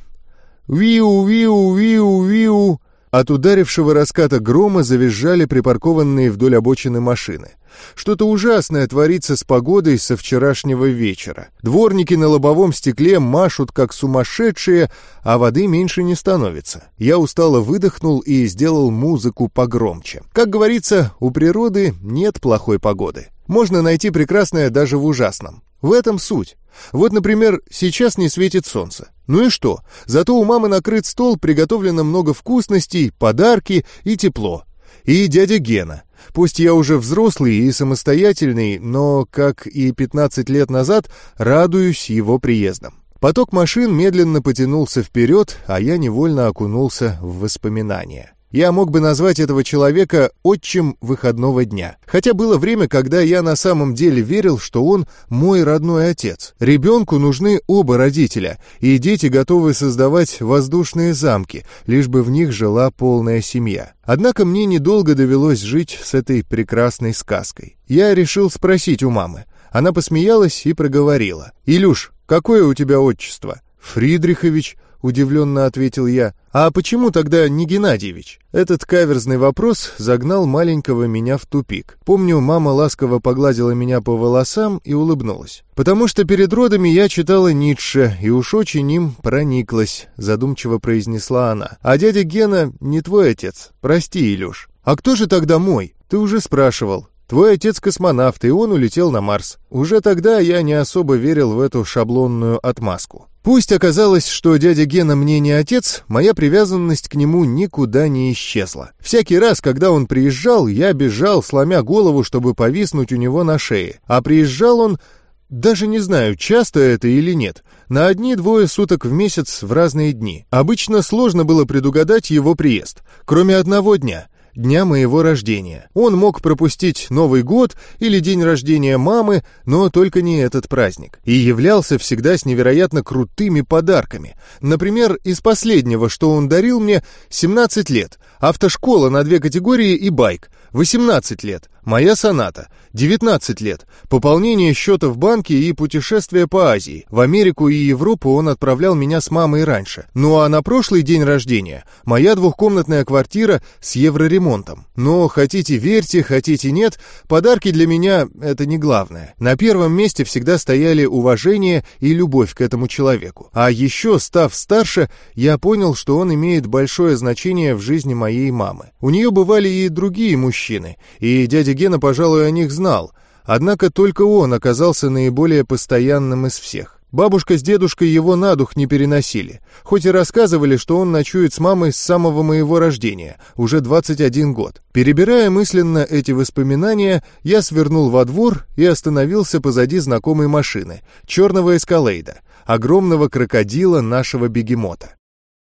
Виу-виу-виу-виу! От ударившего раската грома завизжали припаркованные вдоль обочины машины. Что-то ужасное творится с погодой со вчерашнего вечера. Дворники на лобовом стекле машут как сумасшедшие, а воды меньше не становится. Я устало выдохнул и сделал музыку погромче. Как говорится, у природы нет плохой погоды. Можно найти прекрасное даже в ужасном. В этом суть. Вот, например, сейчас не светит солнце. Ну и что? Зато у мамы накрыт стол, приготовлено много вкусностей, подарки и тепло. И дядя Гена. Пусть я уже взрослый и самостоятельный, но, как и пятнадцать лет назад, радуюсь его приездом. Поток машин медленно потянулся вперед, а я невольно окунулся в воспоминания. Я мог бы назвать этого человека отчим выходного дня. Хотя было время, когда я на самом деле верил, что он мой родной отец. Ребенку нужны оба родителя, и дети готовы создавать воздушные замки, лишь бы в них жила полная семья. Однако мне недолго довелось жить с этой прекрасной сказкой. Я решил спросить у мамы. Она посмеялась и проговорила. «Илюш, какое у тебя отчество?» «Фридрихович», — удивленно ответил я. «А почему тогда не Геннадьевич?» Этот каверзный вопрос загнал маленького меня в тупик. Помню, мама ласково погладила меня по волосам и улыбнулась. «Потому что перед родами я читала Ницше и уж очень им прониклась», — задумчиво произнесла она. «А дядя Гена не твой отец. Прости, Илюш». «А кто же тогда мой? Ты уже спрашивал». «Твой отец космонавт, и он улетел на Марс». Уже тогда я не особо верил в эту шаблонную отмазку. Пусть оказалось, что дядя Гена мне не отец, моя привязанность к нему никуда не исчезла. Всякий раз, когда он приезжал, я бежал, сломя голову, чтобы повиснуть у него на шее. А приезжал он, даже не знаю, часто это или нет, на одни-двое суток в месяц в разные дни. Обычно сложно было предугадать его приезд, кроме одного дня — дня моего рождения. Он мог пропустить Новый год или день рождения мамы, но только не этот праздник. И являлся всегда с невероятно крутыми подарками. Например, из последнего, что он дарил мне, семнадцать лет, автошкола на две категории и байк. восемнадцать лет, моя соната. девятнадцать лет, пополнение счета в банке и путешествие по Азии. В Америку и Европу он отправлял меня с мамой раньше. Ну а на прошлый день рождения моя двухкомнатная квартира с евроремонтом. Но хотите верьте, хотите нет, подарки для меня — это не главное. На первом месте всегда стояли уважение и любовь к этому человеку. А еще, став старше, я понял, что он имеет большое значение в жизни моей мамы. У нее бывали и другие мужчины, и дядя Гена, пожалуй, о них знал, однако только он оказался наиболее постоянным из всех. Бабушка с дедушкой его на дух не переносили, хоть и рассказывали, что он ночует с мамой с самого моего рождения, уже двадцать один год. Перебирая мысленно эти воспоминания, я свернул во двор и остановился позади знакомой машины, черного эскалейда, огромного крокодила нашего бегемота.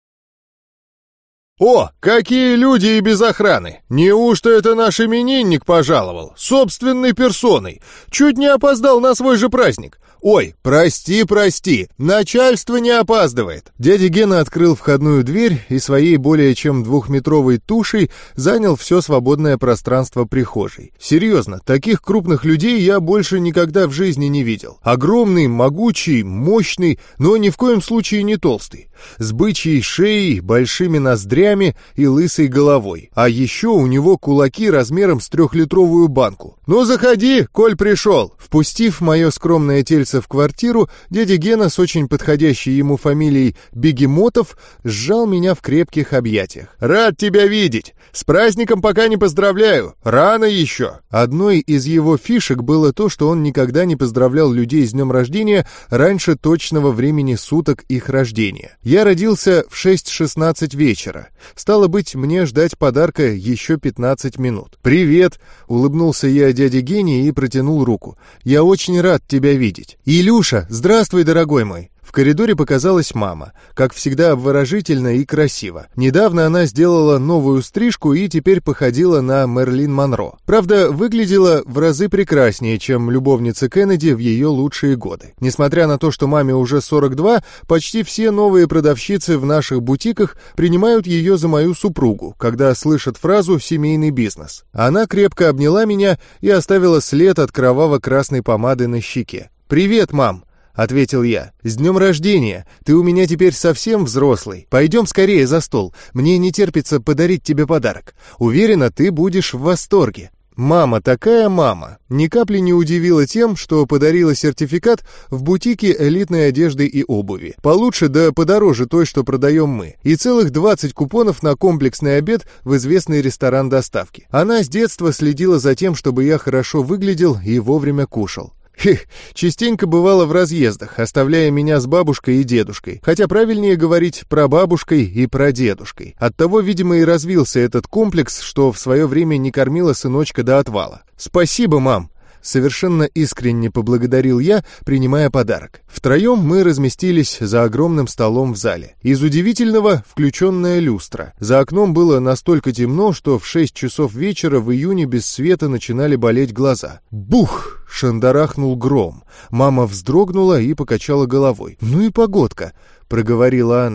«О, какие люди и без охраны! Неужто это наш именинник пожаловал? Собственной персоной! Чуть не опоздал на свой же праздник! Ой, прости, прости, начальство не опаздывает!» Дядя Гена открыл входную дверь и своей более чем двухметровой тушей занял все свободное пространство прихожей. Серьезно, таких крупных людей я больше никогда в жизни не видел. Огромный, могучий, мощный, но ни в коем случае не толстый. С бычьей шеей, большими ноздрями и лысой головой. А еще у него кулаки размером с трехлитровую банку. «Ну заходи, коль пришел!» Впустив мое скромное тельце в квартиру, дядя Гена с очень подходящей ему фамилией Бегемотов сжал меня в крепких объятиях. «Рад тебя видеть! С праздником пока не поздравляю! Рано еще!» Одной из его фишек было то, что он никогда не поздравлял людей с днем рождения раньше точного времени суток их рождения. Я родился в шесть шестнадцать вечера. Стало быть, мне ждать подарка еще пятнадцать минут. «Привет!» — улыбнулся я дяде Гене и протянул руку. «Я очень рад тебя видеть». «Илюша, здравствуй, дорогой мой!» В коридоре показалась мама, как всегда обворожительно и красиво. Недавно она сделала новую стрижку и теперь походила на Мэрилин Монро. Правда, выглядела в разы прекраснее, чем любовница Кеннеди в ее лучшие годы. Несмотря на то, что маме уже сорок два, почти все новые продавщицы в наших бутиках принимают ее за мою супругу, когда слышат фразу «семейный бизнес». Она крепко обняла меня и оставила след от кроваво-красной помады на щеке. «Привет, мам!» — ответил я. «С днем рождения! Ты у меня теперь совсем взрослый. Пойдем скорее за стол. Мне не терпится подарить тебе подарок. Уверена, ты будешь в восторге». Мама такая мама. Ни капли не удивила тем, что подарила сертификат в бутике элитной одежды и обуви. Получше да подороже той, что продаем мы. И целых двадцать купонов на комплексный обед в известный ресторан доставки. Она с детства следила за тем, чтобы я хорошо выглядел и вовремя кушал. Хех, частенько бывало в разъездах, оставляя меня с бабушкой и дедушкой. Хотя правильнее говорить прабабушкой и прадедушкой. Оттого, видимо, и развился этот комплекс, что в свое время не кормила сыночка до отвала. «Спасибо, мам!» Совершенно искренне поблагодарил я, принимая подарок. Втроем мы разместились за огромным столом в зале. Из удивительного — включенная люстра. За окном было настолько темно, что в шесть часов вечера в июне без света начинали болеть глаза. Бух! Шандарахнул гром. Мама вздрогнула и покачала головой. «Ну и погодка», — проговорила она.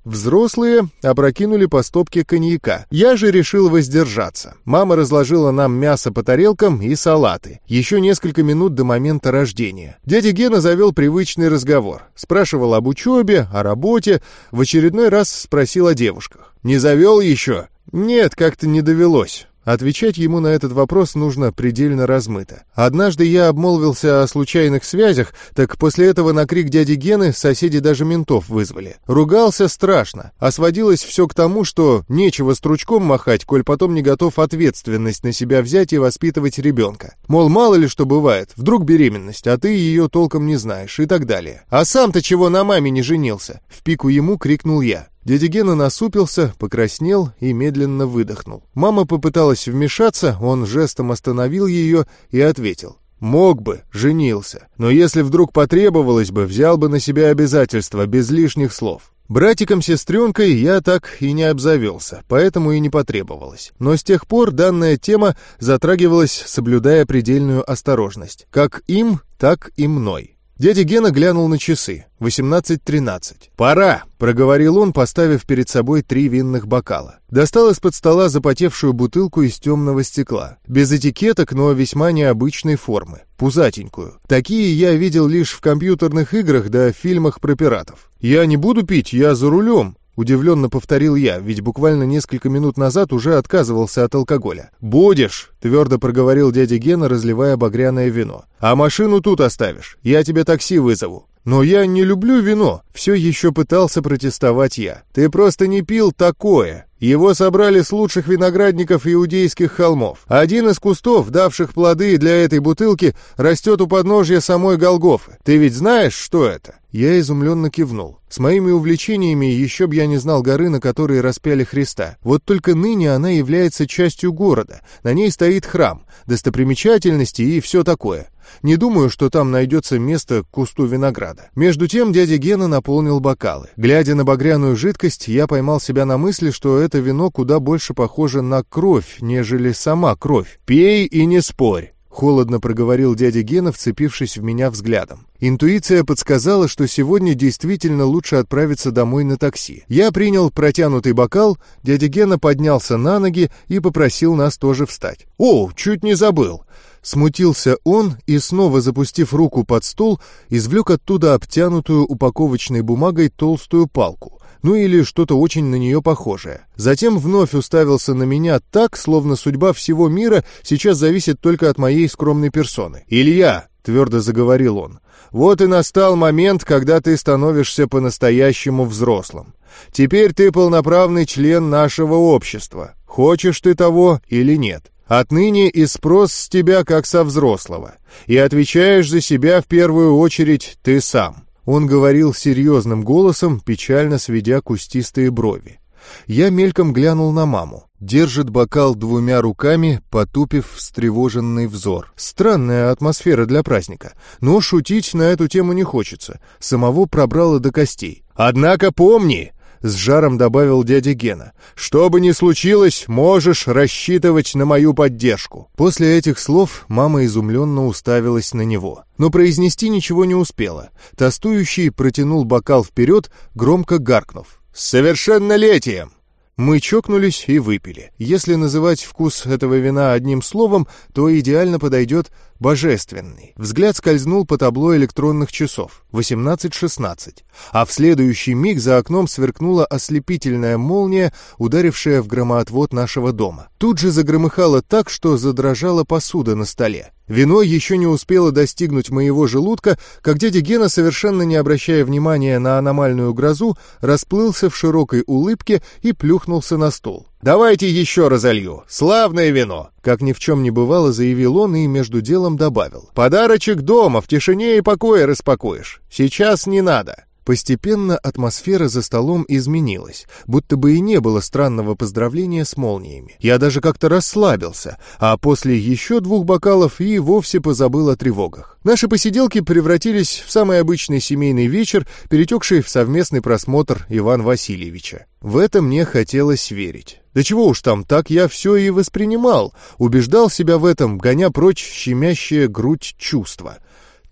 Взрослые опрокинули по стопке коньяка. Я же решил воздержаться. Мама разложила нам мясо по тарелкам и салаты. Еще несколько минут до момента рождения. Дядя Гена завел привычный разговор. Спрашивал об учебе, о работе. В очередной раз спросил о девушках. «Не завел еще?» «Нет, как-то не довелось». Отвечать ему на этот вопрос нужно предельно размыто. Однажды я обмолвился о случайных связях, так после этого на крик дяди Гены соседи даже ментов вызвали. Ругался страшно, а сводилось все к тому, что нечего стручком махать, коль потом не готов ответственность на себя взять и воспитывать ребенка. Мол, мало ли что бывает, вдруг беременность, а ты ее толком не знаешь и так далее. «А сам-то чего на маме не женился?» В пику ему крикнул я. Дядя Гена насупился, покраснел и медленно выдохнул. Мама попыталась вмешаться, он жестом остановил ее и ответил. «Мог бы, женился, но если вдруг потребовалось бы, взял бы на себя обязательства без лишних слов». Братиком-сестренкой я так и не обзавелся, поэтому и не потребовалось. Но с тех пор данная тема затрагивалась, соблюдая предельную осторожность. Как им, так и мной. Дядя Гена глянул на часы. восемнадцать тринадцать. «Пора!» — проговорил он, поставив перед собой три винных бокала. Достал из-под стола запотевшую бутылку из темного стекла. Без этикеток, но весьма необычной формы. Пузатенькую. Такие я видел лишь в компьютерных играх да фильмах про пиратов. «Я не буду пить, я за рулем!» — удивленно повторил я, ведь буквально несколько минут назад уже отказывался от алкоголя. «Будешь!» — твердо проговорил дядя Гена, разливая багряное вино. «А машину тут оставишь, я тебе такси вызову». «Но я не люблю вино», — все еще пытался протестовать я. «Ты просто не пил такое. Его собрали с лучших виноградников иудейских холмов. Один из кустов, давших плоды для этой бутылки, растет у подножья самой Голгофы. Ты ведь знаешь, что это?» Я изумленно кивнул. С моими увлечениями еще б я не знал горы, на которой распяли Христа. Вот только ныне она является частью города. На ней стоит храм, достопримечательности и все такое. Не думаю, что там найдется место к кусту винограда. Между тем дядя Гена наполнил бокалы. Глядя на багряную жидкость, я поймал себя на мысли, что это вино куда больше похоже на кровь, нежели сама кровь. «Пей и не спорь», — холодно проговорил дядя Гена, вцепившись в меня взглядом. Интуиция подсказала, что сегодня действительно лучше отправиться домой на такси. Я принял протянутый бокал, дядя Гена поднялся на ноги и попросил нас тоже встать. «О, чуть не забыл!» Смутился он и, снова запустив руку под стол, извлек оттуда обтянутую упаковочной бумагой толстую палку, ну или что-то очень на нее похожее. Затем вновь уставился на меня так, словно судьба всего мира сейчас зависит только от моей скромной персоны. «Илья!» — твердо заговорил он. «Вот и настал момент, когда ты становишься по-настоящему взрослым. Теперь ты полноправный член нашего общества. Хочешь ты того или нет. Отныне и спрос с тебя как со взрослого. И отвечаешь за себя в первую очередь ты сам». Он говорил серьезным голосом, печально сведя кустистые брови. Я мельком глянул на маму. Держит бокал двумя руками, потупив встревоженный взор. Странная атмосфера для праздника. Но шутить на эту тему не хочется. Самого пробрало до костей. «Однако помни!» — с жаром добавил дядя Гена. «Что бы ни случилось, можешь рассчитывать на мою поддержку». После этих слов мама изумленно уставилась на него. Но произнести ничего не успела. Тостующий протянул бокал вперед, громко гаркнув. «С совершеннолетием!» Мы чокнулись и выпили. Если называть вкус этого вина одним словом, то идеально подойдет «божественный». Взгляд скользнул по табло электронных часов. восемнадцать шестнадцать. А в следующий миг за окном сверкнула ослепительная молния, ударившая в громоотвод нашего дома. Тут же загромыхало так, что задрожала посуда на столе. Вино еще не успело достигнуть моего желудка, как дядя Гена, совершенно не обращая внимания на аномальную грозу, расплылся в широкой улыбке и плюхнулся на стол. «Давайте еще разолью. Славное вино!» Как ни в чем не бывало, заявил он и между делом добавил. «Подарочек дома, в тишине и покое распакуешь. Сейчас не надо». Постепенно атмосфера за столом изменилась, будто бы и не было странного поздравления с молниями. Я даже как-то расслабился, а после еще двух бокалов и вовсе позабыл о тревогах. Наши посиделки превратились в самый обычный семейный вечер, перетекший в совместный просмотр Ивана Васильевича. В это мне хотелось верить. Да чего уж там, так я все и воспринимал, убеждал себя в этом, гоня прочь щемящее грудь чувства.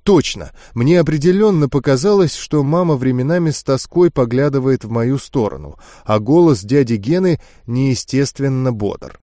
Точно, мне определенно показалось, что мама временами с тоской поглядывает в мою сторону, а голос дяди Гены неестественно бодр.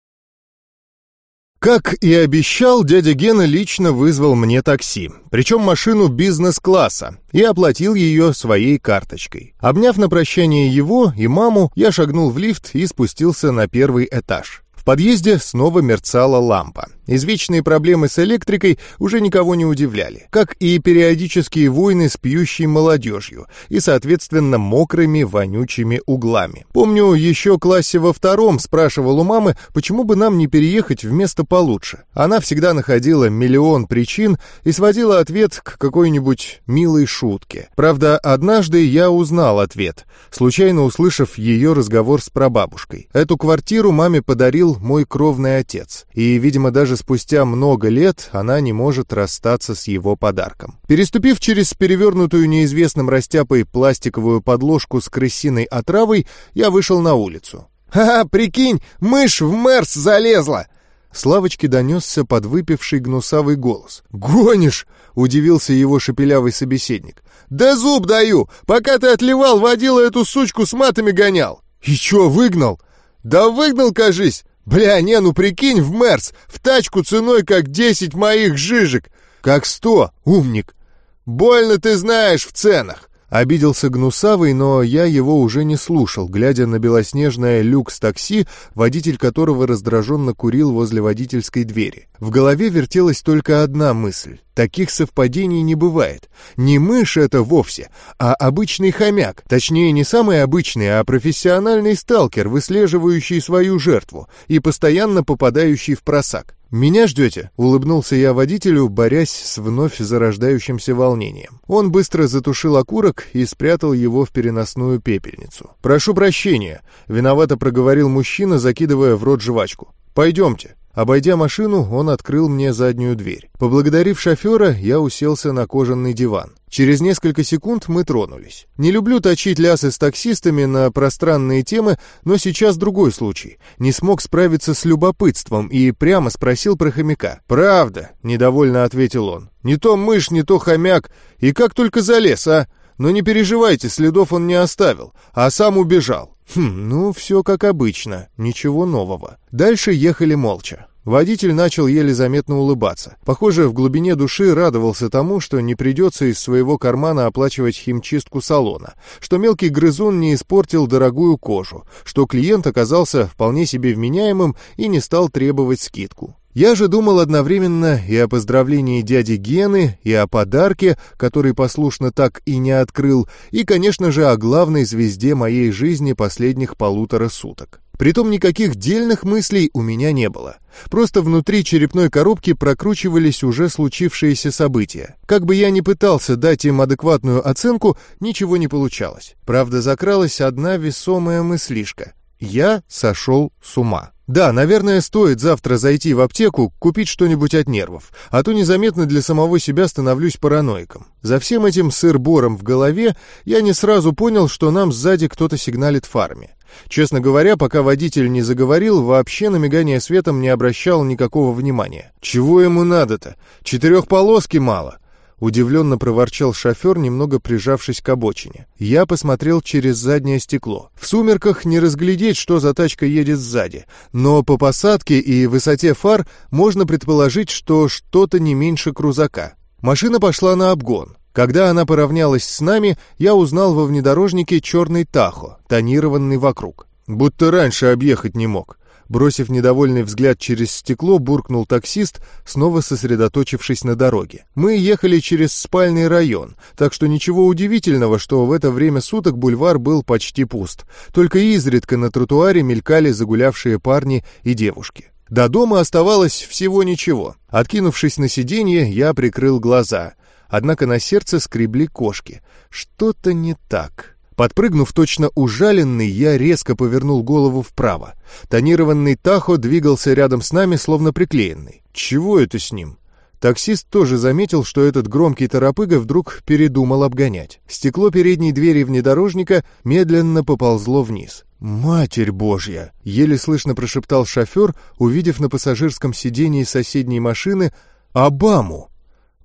Как и обещал, дядя Гена лично вызвал мне такси, причем машину бизнес-класса, и оплатил ее своей карточкой. Обняв на прощание его и маму, я шагнул в лифт и спустился на первый этаж. В подъезде снова мерцала лампа. Извечные проблемы с электрикой уже никого не удивляли, как и периодические войны с пьющей молодежью и, соответственно, мокрыми, вонючими углами. Помню, еще в классе во втором спрашивал у мамы, почему бы нам не переехать в место получше. Она всегда находила миллион причин и сводила ответ к какой-нибудь милой шутке. Правда, однажды я узнал ответ, случайно услышав ее разговор с прабабушкой. Эту квартиру маме подарил мой кровный отец, и, видимо, даже спустя много лет она не может расстаться с его подарком. Переступив через перевернутую неизвестным растяпой пластиковую подложку с крысиной отравой, я вышел на улицу. «Ха-ха, прикинь, мышь в Мерс залезла!» С лавочки донесся подвыпивший гнусавый голос. «Гонишь!» — удивился его шепелявый собеседник. «Да зуб даю! Пока ты отливал, водила эту сучку с матами гонял!» «И чё, выгнал?» «Да выгнал, кажись! Бля, не, ну прикинь, в Мерс, в тачку ценой как десять моих жижек!» «Как сто, умник!» «Больно ты знаешь в ценах!» Обиделся гнусавый, но я его уже не слушал, глядя на белоснежное люкс-такси, водитель которого раздраженно курил возле водительской двери. В голове вертелась только одна мысль. Таких совпадений не бывает. Не мышь это вовсе, а обычный хомяк. Точнее, не самый обычный, а профессиональный сталкер, выслеживающий свою жертву и постоянно попадающий в просак. «Меня ждете?» — улыбнулся я водителю, борясь с вновь зарождающимся волнением. Он быстро затушил окурок и спрятал его в переносную пепельницу. «Прошу прощения», — виновато проговорил мужчина, закидывая в рот жвачку. «Пойдемте». Обойдя машину, он открыл мне заднюю дверь. Поблагодарив шофера, я уселся на кожаный диван. Через несколько секунд мы тронулись. Не люблю точить лясы с таксистами на пространные темы, но сейчас другой случай. Не смог справиться с любопытством и прямо спросил про хомяка. «Правда», — недовольно ответил он. «Не то мышь, не то хомяк. И как только залез, а? Но не переживайте, следов он не оставил, а сам убежал». Хм, ну, все как обычно, ничего нового. Дальше ехали молча. Водитель начал еле заметно улыбаться. Похоже, в глубине души радовался тому, что не придется из своего кармана оплачивать химчистку салона, что мелкий грызун не испортил дорогую кожу, что клиент оказался вполне себе вменяемым и не стал требовать скидку. Я же думал одновременно и о поздравлении дяди Гены, и о подарке, который послушно так и не открыл, и, конечно же, о главной звезде моей жизни последних полутора суток. Притом никаких дельных мыслей у меня не было. Просто внутри черепной коробки прокручивались уже случившиеся события. Как бы я ни пытался дать им адекватную оценку, ничего не получалось. Правда, закралась одна весомая мыслишка. Я сошел с ума. Да, наверное, стоит завтра зайти в аптеку, купить что-нибудь от нервов, а то незаметно для самого себя становлюсь параноиком. За всем этим сыр-бором в голове я не сразу понял, что нам сзади кто-то сигналит фарами. Честно говоря, пока водитель не заговорил, вообще на мигание светом не обращал никакого внимания. Чего ему надо-то? Четырехполоски мало. Удивленно проворчал шофер, немного прижавшись к обочине. Я посмотрел через заднее стекло. В сумерках не разглядеть, что за тачка едет сзади, но по посадке и высоте фар можно предположить, что что-то не меньше крузака. Машина пошла на обгон. Когда она поравнялась с нами, я узнал во внедорожнике черный Тахо, тонированный вокруг. Будто раньше объехать не мог. Бросив недовольный взгляд через стекло, буркнул таксист, снова сосредоточившись на дороге. Мы ехали через спальный район, так что ничего удивительного, что в это время суток бульвар был почти пуст. Только изредка на тротуаре мелькали загулявшие парни и девушки. До дома оставалось всего ничего. Откинувшись на сиденье, я прикрыл глаза. Однако на сердце скребли кошки. Что-то не так. Подпрыгнув точно ужаленный, я резко повернул голову вправо. Тонированный Тахо двигался рядом с нами, словно приклеенный. Чего это с ним? Таксист тоже заметил, что этот громкий торопыга вдруг передумал обгонять. Стекло передней двери внедорожника медленно поползло вниз. «Матерь Божья!» — еле слышно прошептал шофер, увидев на пассажирском сидении соседней машины Обаму.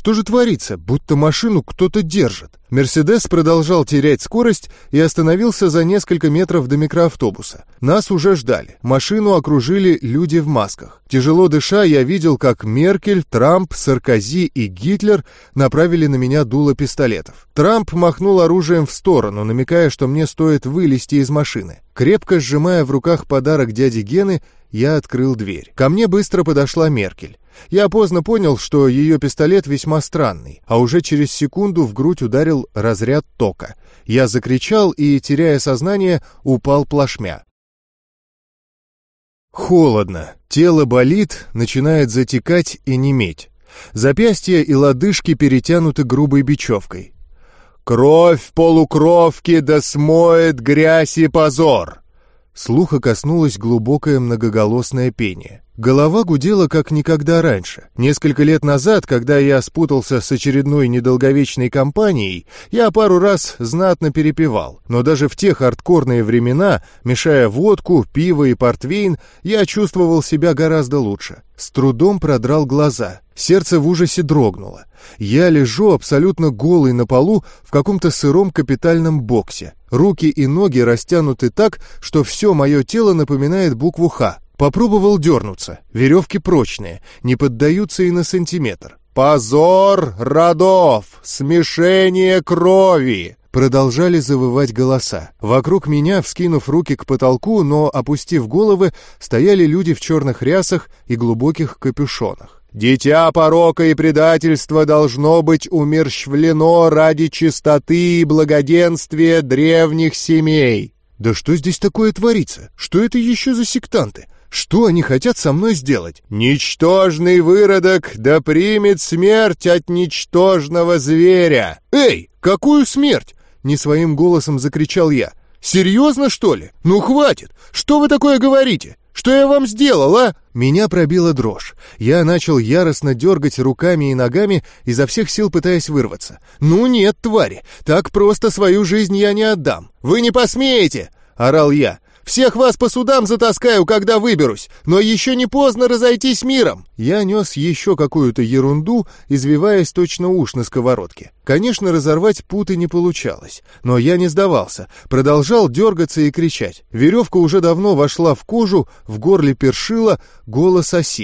Что же творится? Будто машину кто-то держит. «Мерседес» продолжал терять скорость и остановился за несколько метров до микроавтобуса. Нас уже ждали. Машину окружили люди в масках. Тяжело дыша, я видел, как Меркель, Трамп, Саркози и Гитлер направили на меня дуло пистолетов. Трамп махнул оружием в сторону, намекая, что мне стоит вылезти из машины. Крепко сжимая в руках подарок дяди Гены, я открыл дверь. Ко мне быстро подошла Меркель. Я поздно понял, что ее пистолет весьма странный, а уже через секунду в грудь ударил разряд тока. Я закричал и, теряя сознание, упал плашмя. Холодно, тело болит, начинает затекать и неметь. Запястья и лодыжки перетянуты грубой бечевкой. «Кровь полукровки да смоет грязь и позор!» Слуха коснулось глубокое многоголосное пение. Голова гудела как никогда раньше. Несколько лет назад, когда я спутался с очередной недолговечной компанией, я пару раз знатно перепевал. Но даже в те хардкорные времена, мешая водку, пиво и портвейн, я чувствовал себя гораздо лучше. С трудом продрал глаза. Сердце в ужасе дрогнуло. Я лежу абсолютно голый на полу в каком-то сыром капитальном боксе. Руки и ноги растянуты так, что все мое тело напоминает букву «Х». Попробовал дернуться. Веревки прочные, не поддаются и на сантиметр. «Позор родов! Смешение крови!» Продолжали завывать голоса. Вокруг меня, вскинув руки к потолку, но опустив головы, стояли люди в черных рясах и глубоких капюшонах. «Дитя порока и предательства должно быть умерщвлено ради чистоты и благоденствия древних семей». Да что здесь такое творится? Что это еще за сектанты? Что они хотят со мной сделать? «Ничтожный выродок да примет смерть от ничтожного зверя!» «Эй, какую смерть?» — не своим голосом закричал я. «Серьезно, что ли? Ну хватит! Что вы такое говорите? Что я вам сделал, а?» Меня пробила дрожь. Я начал яростно дергать руками и ногами, изо всех сил пытаясь вырваться. «Ну нет, твари, так просто свою жизнь я не отдам. Вы не посмеете!» — орал я. «Всех вас по судам затаскаю, когда выберусь, но еще не поздно разойтись миром!» Я нес еще какую-то ерунду, извиваясь точно уж на сковородке. Конечно, разорвать путы не получалось, но я не сдавался, продолжал дергаться и кричать. Веревка уже давно вошла в кожу, в горле першила, голос осип.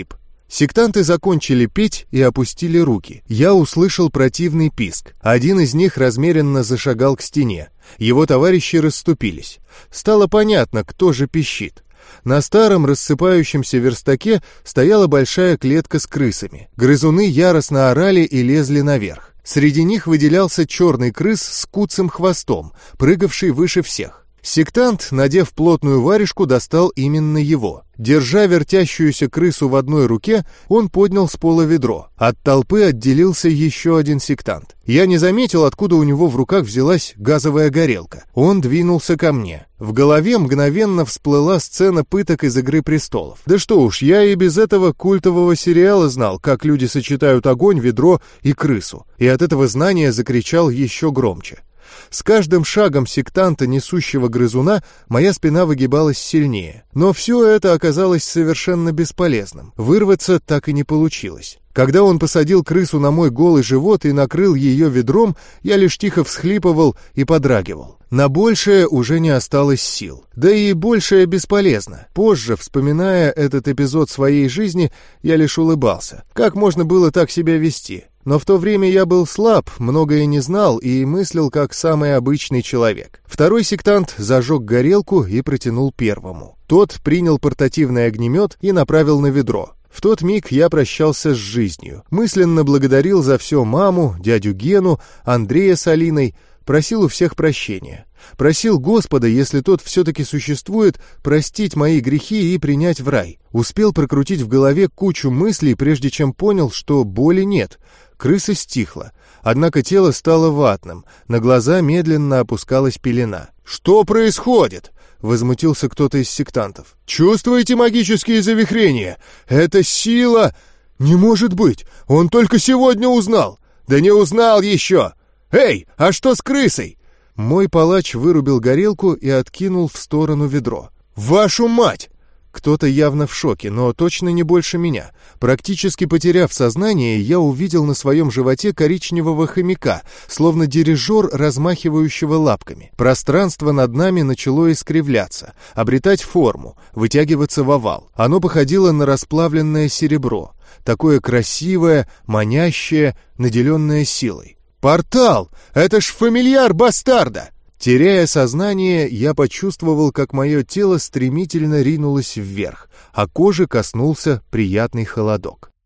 Сектанты закончили петь и опустили руки. Я услышал противный писк. Один из них размеренно зашагал к стене. Его товарищи расступились. Стало понятно, кто же пищит. На старом рассыпающемся верстаке стояла большая клетка с крысами. Грызуны яростно орали и лезли наверх. Среди них выделялся черный крыс с куцым хвостом, прыгавший выше всех. Сектант, надев плотную варежку, достал именно его. Держа вертящуюся крысу в одной руке, он поднял с пола ведро. От толпы отделился еще один сектант. Я не заметил, откуда у него в руках взялась газовая горелка. Он двинулся ко мне. В голове мгновенно всплыла сцена пыток из «Игры престолов». Да что уж, я и без этого культового сериала знал, как люди сочетают огонь, ведро и крысу. И от этого знания закричал еще громче. С каждым шагом сектанта, несущего грызуна, моя спина выгибалась сильнее. Но все это оказалось совершенно бесполезным. Вырваться так и не получилось. Когда он посадил крысу на мой голый живот и накрыл ее ведром, я лишь тихо всхлипывал и подрагивал. На большее уже не осталось сил. Да и большее бесполезно. Позже, вспоминая этот эпизод своей жизни, я лишь улыбался. Как можно было так себя вести? Но в то время я был слаб, многое не знал и мыслил как самый обычный человек. Второй сектант зажег горелку и протянул первому. Тот принял портативный огнемет и направил на ведро. В тот миг я прощался с жизнью. Мысленно благодарил за все маму, дядю Гену, Андрея с Алиной, просил у всех прощения. Просил Господа, если тот все-таки существует, простить мои грехи и принять в рай. Успел прокрутить в голове кучу мыслей, прежде чем понял, что боли нет. Крыса стихла, однако тело стало ватным, на глаза медленно опускалась пелена. «Что происходит?» — возмутился кто-то из сектантов. «Чувствуете магические завихрения? Это сила...» «Не может быть! Он только сегодня узнал!» «Да не узнал еще! Эй, а что с крысой?» Мой палач вырубил горелку и откинул в сторону ведро. «Вашу мать!» Кто-то явно в шоке, но точно не больше меня. Практически потеряв сознание, я увидел на своем животе коричневого хомяка, словно дирижер, размахивающего лапками. Пространство над нами начало искривляться, обретать форму, вытягиваться в овал. Оно походило на расплавленное серебро, такое красивое, манящее, наделенное силой. «Портал! Это ж фамильяр бастарда!» Теряя сознание, я почувствовал, как мое тело стремительно ринулось вверх, а кожи коснулся приятный холодок.